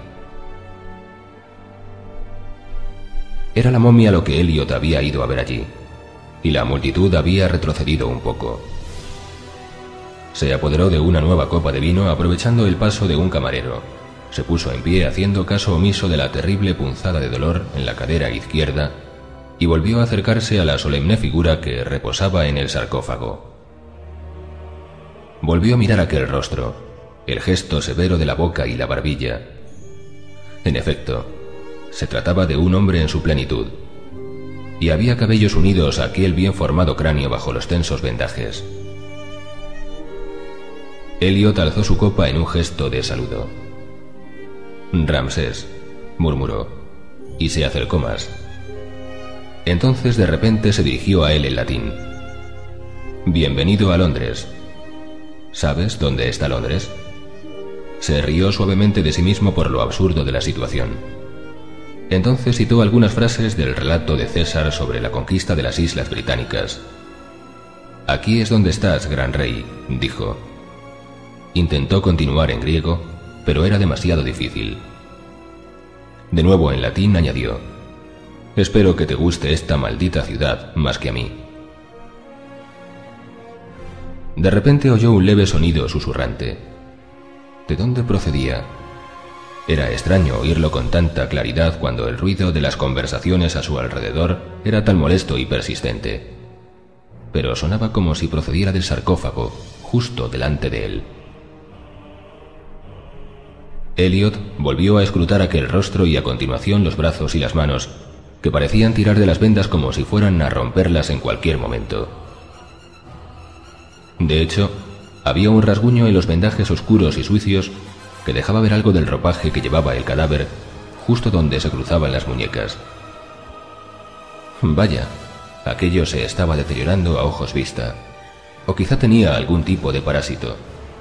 Era la momia lo que Elliot había ido a ver allí, y la multitud había retrocedido un poco. Se apoderó de una nueva copa de vino aprovechando el paso de un camarero. Se puso en pie haciendo caso omiso de la terrible punzada de dolor en la cadera izquierda y volvió a acercarse a la solemne figura que reposaba en el sarcófago. Volvió a mirar aquel rostro, el gesto severo de la boca y la barbilla. En efecto, se trataba de un hombre en su plenitud, y había cabellos unidos a aquel bien formado cráneo bajo los tensos vendajes. Elliot alzó su copa en un gesto de saludo. «Ramsés», murmuró, y se acercó más. Entonces de repente se dirigió a él en latín. «Bienvenido a Londres. ¿Sabes dónde está Londres?» Se rió suavemente de sí mismo por lo absurdo de la situación. Entonces citó algunas frases del relato de César sobre la conquista de las Islas Británicas. «Aquí es donde estás, gran rey», dijo. Intentó continuar en griego, pero era demasiado difícil. De nuevo en latín añadió: «Espero que te guste esta maldita ciudad más que a mí». De repente oyó un leve sonido susurrante. ¿De dónde procedía? Era extraño oírlo con tanta claridad cuando el ruido de las conversaciones a su alrededor era tan molesto y persistente. Pero sonaba como si procediera del sarcófago, justo delante de él. Elliot volvió a escrutar aquel rostro y a continuación los brazos y las manos, que parecían tirar de las vendas como si fueran a romperlas en cualquier momento. De hecho, había un rasguño en los vendajes oscuros y sucios que dejaba ver algo del ropaje que llevaba el cadáver justo donde se cruzaban las muñecas. Vaya, aquello se estaba deteriorando a ojos vista, o quizá tenía algún tipo de parásito.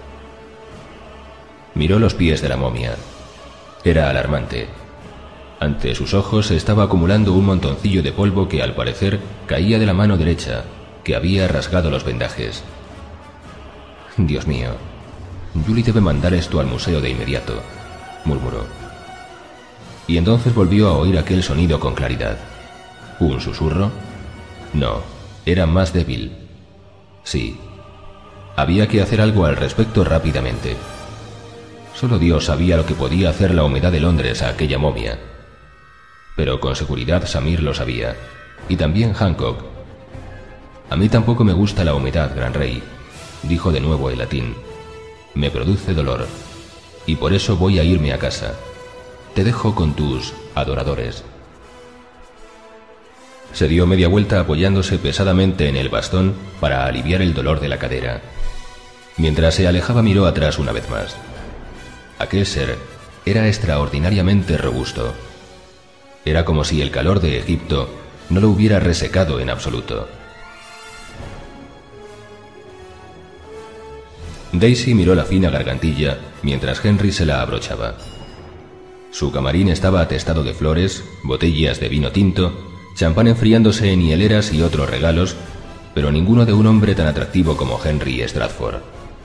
Miró los pies de la momia. Era alarmante. Ante sus ojos se estaba acumulando un montoncillo de polvo que al parecer caía de la mano derecha, que había rasgado los vendajes. Dios mío, Julie debe mandar esto al museo de inmediato, murmuró. Y entonces volvió a oír aquel sonido con claridad. ¿Un susurro? No, era más débil. Sí, había que hacer algo al respecto rápidamente. Solo Dios sabía lo que podía hacer la humedad de Londres a aquella momia. Pero con seguridad Samir lo sabía, y también Hancock. A mí tampoco me gusta la humedad, gran rey, dijo de nuevo en latín. Me produce dolor, y por eso voy a irme a casa. Te dejo con tus adoradores. Se dio media vuelta apoyándose pesadamente en el bastón para aliviar el dolor de la cadera. Mientras se alejaba miró atrás una vez más. Aquel ser era extraordinariamente robusto. Era como si el calor de Egipto no lo hubiera resecado en absoluto. Daisy miró la fina gargantilla mientras Henry se la abrochaba. Su camarín estaba atestado de flores, botellas de vino tinto, champán enfriándose en hieleras y otros regalos, pero ninguno de un hombre tan atractivo como Henry Stratford.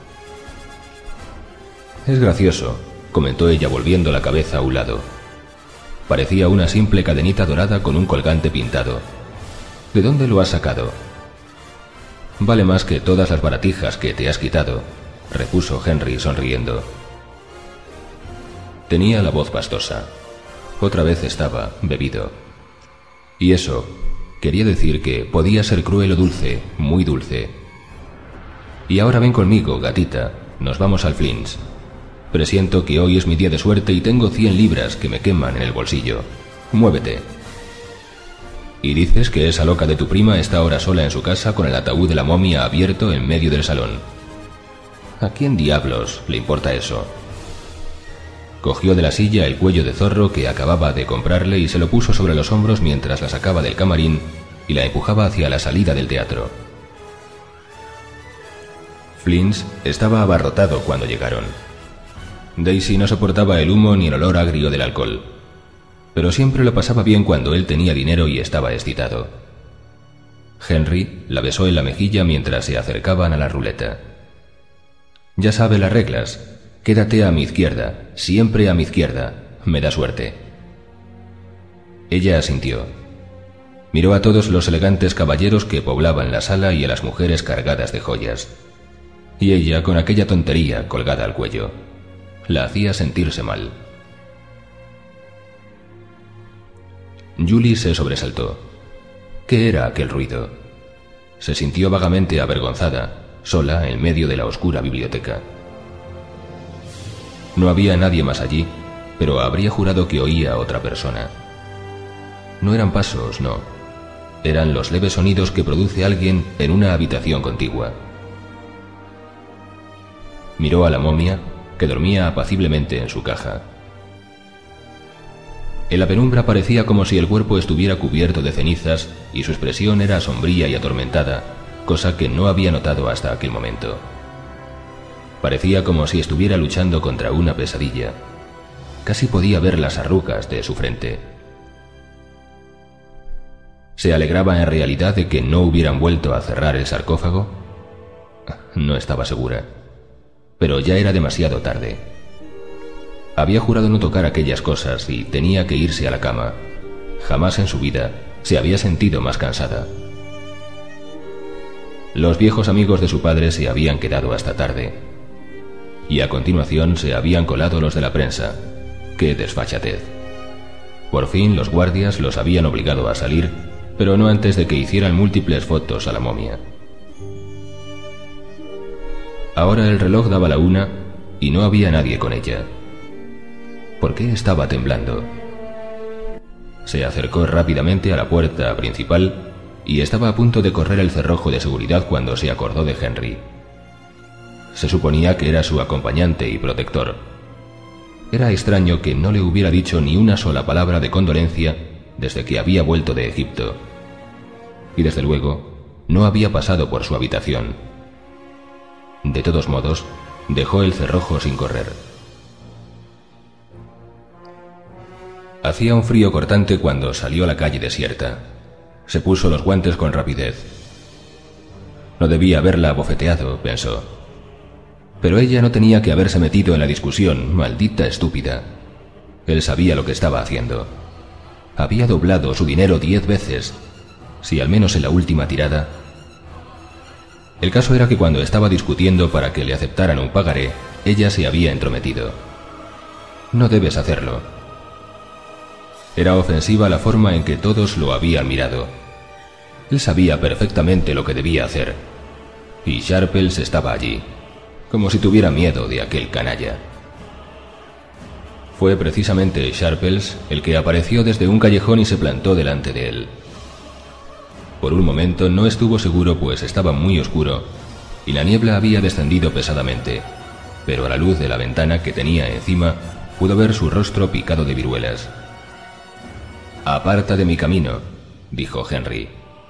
«Es gracioso», comentó ella volviendo la cabeza a un lado. Parecía una simple cadenita dorada con un colgante pintado. ¿De dónde lo has sacado? Vale más que todas las baratijas que te has quitado, repuso Henry sonriendo. Tenía la voz pastosa. Otra vez estaba bebido. Y eso quería decir que podía ser cruel o dulce, muy dulce. Y ahora ven conmigo, gatita, nos vamos al Flint's. Presiento que hoy es mi día de suerte y tengo 100 libras que me queman en el bolsillo. Muévete. ¿Y dices que esa loca de tu prima está ahora sola en su casa con el ataúd de la momia abierto en medio del salón? ¿A quién diablos le importa eso? Cogió de la silla el cuello de zorro que acababa de comprarle y se lo puso sobre los hombros mientras la sacaba del camarín y la empujaba hacia la salida del teatro. Flint's estaba abarrotado cuando llegaron. Daisy no soportaba el humo ni el olor agrio del alcohol, pero siempre lo pasaba bien cuando él tenía dinero y estaba excitado. Henry la besó en la mejilla mientras se acercaban a la ruleta. Ya sabe las reglas. Quédate a mi izquierda, siempre a mi izquierda. Me da suerte. Ella asintió. Miró a todos los elegantes caballeros que poblaban la sala y a las mujeres cargadas de joyas. Y ella con aquella tontería colgada al cuello. La hacía sentirse mal. Julie se sobresaltó. ¿Qué era aquel ruido? Se sintió vagamente avergonzada, sola en medio de la oscura biblioteca. No había nadie más allí, pero habría jurado que oía a otra persona. No eran pasos, no. Eran los leves sonidos que produce alguien en una habitación contigua. Miró a la momia, que dormía apaciblemente en su caja. En la penumbra parecía como si el cuerpo estuviera cubierto de cenizas y su expresión era sombría y atormentada, cosa que no había notado hasta aquel momento. Parecía como si estuviera luchando contra una pesadilla. Casi podía ver las arrugas de su frente. ¿Se alegraba en realidad de que no hubieran vuelto a cerrar el sarcófago? No estaba segura. Pero ya era demasiado tarde. Había jurado no tocar aquellas cosas y tenía que irse a la cama. Jamás en su vida se había sentido más cansada. Los viejos amigos de su padre se habían quedado hasta tarde. Y a continuación se habían colado los de la prensa. ¡Qué desfachatez! Por fin los guardias los habían obligado a salir, pero no antes de que hicieran múltiples fotos a la momia. Ahora el reloj daba la 1 y no había nadie con ella. ¿Por qué estaba temblando? Se acercó rápidamente a la puerta principal y estaba a punto de correr el cerrojo de seguridad cuando se acordó de Henry. Se suponía que era su acompañante y protector. Era extraño que no le hubiera dicho ni una sola palabra de condolencia desde que había vuelto de Egipto. Y desde luego, no había pasado por su habitación. De todos modos, dejó el cerrojo sin correr. Hacía un frío cortante cuando salió a la calle desierta. Se puso los guantes con rapidez. No debía haberla abofeteado, pensó. Pero ella no tenía que haberse metido en la discusión, maldita estúpida. Él sabía lo que estaba haciendo. Había doblado su dinero 10 veces, si al menos en la última tirada. El caso era que cuando estaba discutiendo para que le aceptaran un pagaré, ella se había entrometido. No debes hacerlo. Era ofensiva la forma en que todos lo habían mirado. Él sabía perfectamente lo que debía hacer. Y Sharples estaba allí, como si tuviera miedo de aquel canalla. Fue precisamente Sharples el que apareció desde un callejón y se plantó delante de él. Por un momento no estuvo seguro, pues estaba muy oscuro y la niebla había descendido pesadamente, pero a la luz de la ventana que tenía encima pudo ver su rostro picado de viruelas. «Aparta de mi camino», dijo Henry.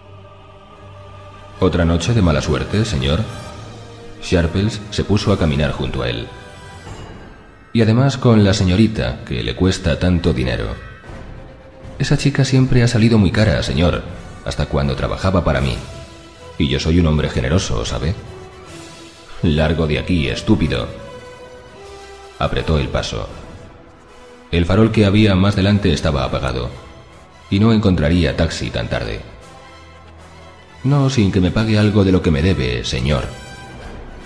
«¿Otra noche de mala suerte, señor?» Sharples se puso a caminar junto a él. «Y además con la señorita, que le cuesta tanto dinero. Esa chica siempre ha salido muy cara, señor, hasta cuando trabajaba para mí. Y yo soy un hombre generoso, ¿sabe?» «Largo de aquí, estúpido». Apretó el paso. El farol que había más delante estaba apagado, y no encontraría taxi tan tarde. «No sin que me pague algo de lo que me debe, señor».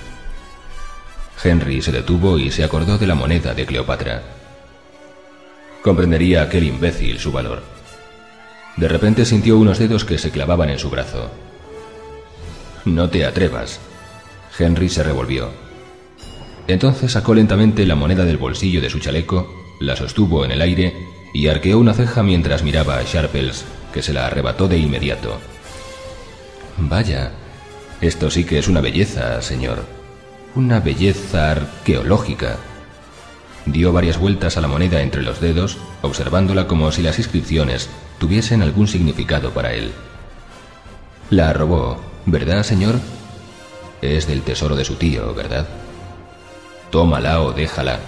Henry se detuvo y se acordó de la moneda de Cleopatra. Comprendería aquel imbécil su valor. De repente sintió unos dedos que se clavaban en su brazo. «No te atrevas». Henry se revolvió. Entonces sacó lentamente la moneda del bolsillo de su chaleco, la sostuvo en el aire y arqueó una ceja mientras miraba a Sharples, que se la arrebató de inmediato. «Vaya, esto sí que es una belleza, señor. Una belleza arqueológica». Dio varias vueltas a la moneda entre los dedos, observándola como si las inscripciones tuviesen algún significado para él. «La robó, ¿verdad, señor? Es del tesoro de su tío, ¿verdad? Tómala o déjala».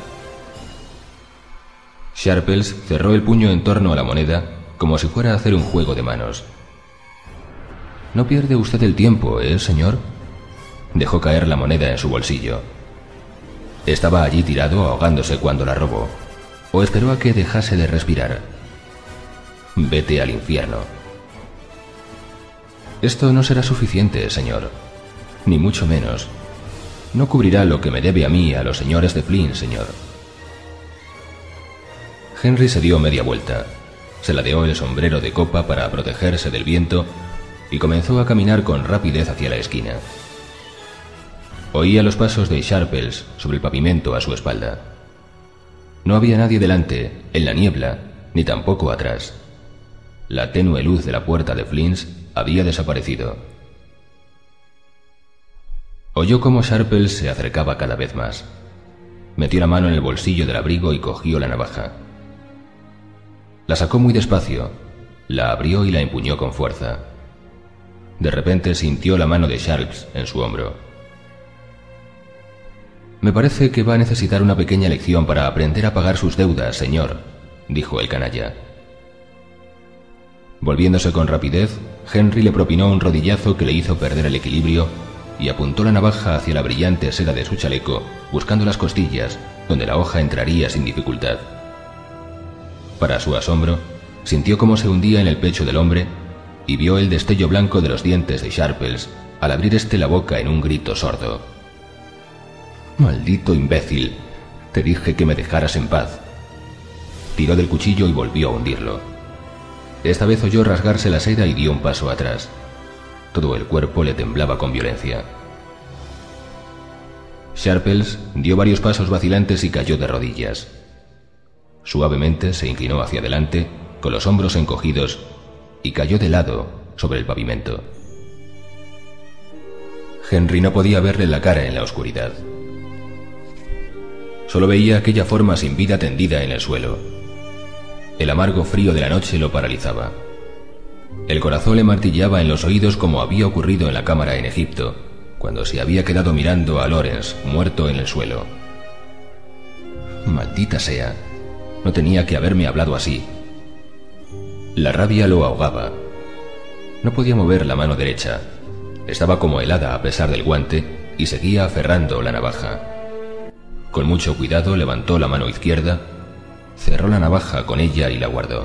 Sharples cerró el puño en torno a la moneda como si fuera a hacer un juego de manos. «No pierde usted el tiempo, señor?» Dejó caer la moneda en su bolsillo. Estaba allí tirado ahogándose cuando la robó, o esperó a que dejase de respirar. «Vete al infierno». «Esto no será suficiente, señor. Ni mucho menos. No cubrirá lo que me debe a mí a los señores de Flynn, señor». Henry se dio media vuelta, se ladeó el sombrero de copa para protegerse del viento y comenzó a caminar con rapidez hacia la esquina. Oía los pasos de Sharples sobre el pavimento a su espalda. No había nadie delante, en la niebla, ni tampoco atrás. La tenue luz de la puerta de Flynn's había desaparecido. Oyó cómo Sharples se acercaba cada vez más. Metió la mano en el bolsillo del abrigo y cogió la navaja. La sacó muy despacio, la abrió y la empuñó con fuerza. De repente sintió la mano de Sharples en su hombro. «Me parece que va a necesitar una pequeña lección para aprender a pagar sus deudas, señor», dijo el canalla. Volviéndose con rapidez, Henry le propinó un rodillazo que le hizo perder el equilibrio y apuntó la navaja hacia la brillante seda de su chaleco, buscando las costillas, donde la hoja entraría sin dificultad. Para su asombro, sintió cómo se hundía en el pecho del hombre y vio el destello blanco de los dientes de Sharples al abrir éste la boca en un grito sordo. «Maldito imbécil, te dije que me dejaras en paz». Tiró del cuchillo y volvió a hundirlo. Esta vez oyó rasgarse la seda y dio un paso atrás. Todo el cuerpo le temblaba con violencia. Sharples dio varios pasos vacilantes y cayó de rodillas. Suavemente se inclinó hacia adelante, con los hombros encogidos, y cayó de lado sobre el pavimento. Henry no podía verle la cara en la oscuridad. Solo veía aquella forma sin vida tendida en el suelo. El amargo frío de la noche lo paralizaba. El corazón le martillaba en los oídos como había ocurrido en la cámara en Egipto, cuando se había quedado mirando a Lawrence muerto en el suelo. «Maldita sea, no tenía que haberme hablado así». La rabia lo ahogaba. No podía mover la mano derecha. Estaba como helada a pesar del guante y seguía aferrando la navaja. Con mucho cuidado levantó la mano izquierda, cerró la navaja con ella y la guardó.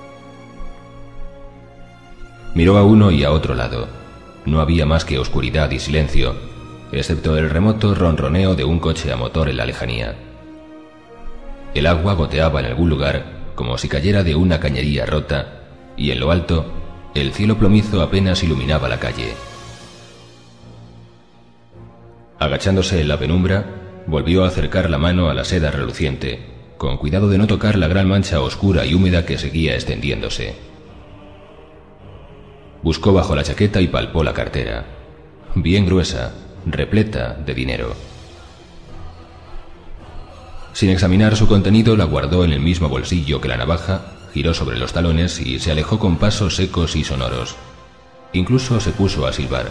Miró a uno y a otro lado. No había más que oscuridad y silencio, excepto el remoto ronroneo de un coche a motor en la lejanía. El agua goteaba en algún lugar, como si cayera de una cañería rota, y en lo alto, el cielo plomizo apenas iluminaba la calle. Agachándose en la penumbra, volvió a acercar la mano a la seda reluciente, con cuidado de no tocar la gran mancha oscura y húmeda que seguía extendiéndose. Buscó bajo la chaqueta y palpó la cartera, bien gruesa, repleta de dinero. Sin examinar su contenido, la guardó en el mismo bolsillo que la navaja, giró sobre los talones y se alejó con pasos secos y sonoros. Incluso se puso a silbar.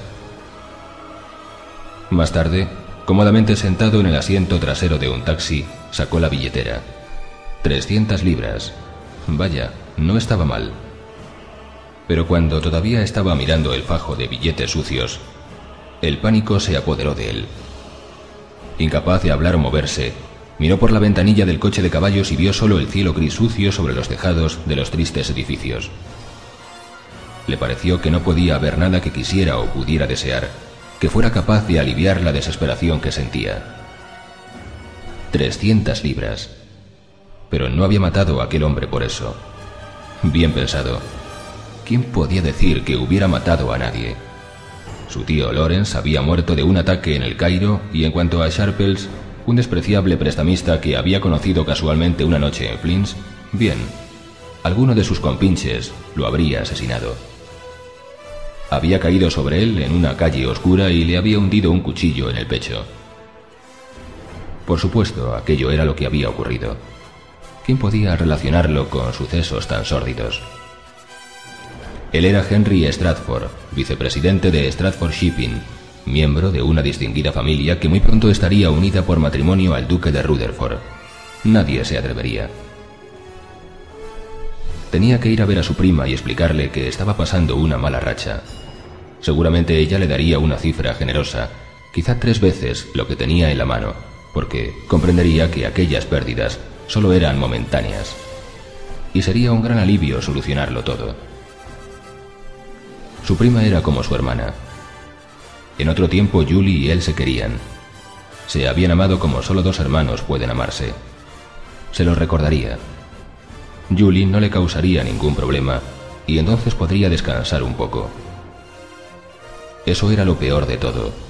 Más tarde, cómodamente sentado en el asiento trasero de un taxi, sacó la billetera. 300 libras. Vaya, no estaba mal. Pero cuando todavía estaba mirando el fajo de billetes sucios, el pánico se apoderó de él. Incapaz de hablar o moverse, miró por la ventanilla del coche de caballos y vio solo el cielo gris sucio sobre los tejados de los tristes edificios. Le pareció que no podía haber nada que quisiera o pudiera desear que fuera capaz de aliviar la desesperación que sentía. 300 libras. pero no había matado a aquel hombre por eso. Bien pensado. ¿Quién podía decir que hubiera matado a nadie? Su tío Lawrence había muerto de un ataque en el Cairo, y en cuanto a Sharples, un despreciable prestamista que había conocido casualmente una noche en Flins, bien, alguno de sus compinches lo habría asesinado. Había caído sobre él en una calle oscura y le había hundido un cuchillo en el pecho. Por supuesto, aquello era lo que había ocurrido. ¿Quién podía relacionarlo con sucesos tan sórdidos? Él era Henry Stratford, vicepresidente de Stratford Shipping, miembro de una distinguida familia que muy pronto estaría unida por matrimonio al duque de Rutherford. Nadie se atrevería. Tenía que ir a ver a su prima y explicarle que estaba pasando una mala racha. Seguramente ella le daría una cifra generosa, quizá 3 veces lo que tenía en la mano, porque comprendería que aquellas pérdidas solo eran momentáneas. Y sería un gran alivio solucionarlo todo. Su prima era como su hermana. En otro tiempo Julie y él se querían. Se habían amado como solo 2 hermanos pueden amarse. Se lo recordaría. Julie no le causaría ningún problema, y entonces podría descansar un poco. Eso era lo peor de todo.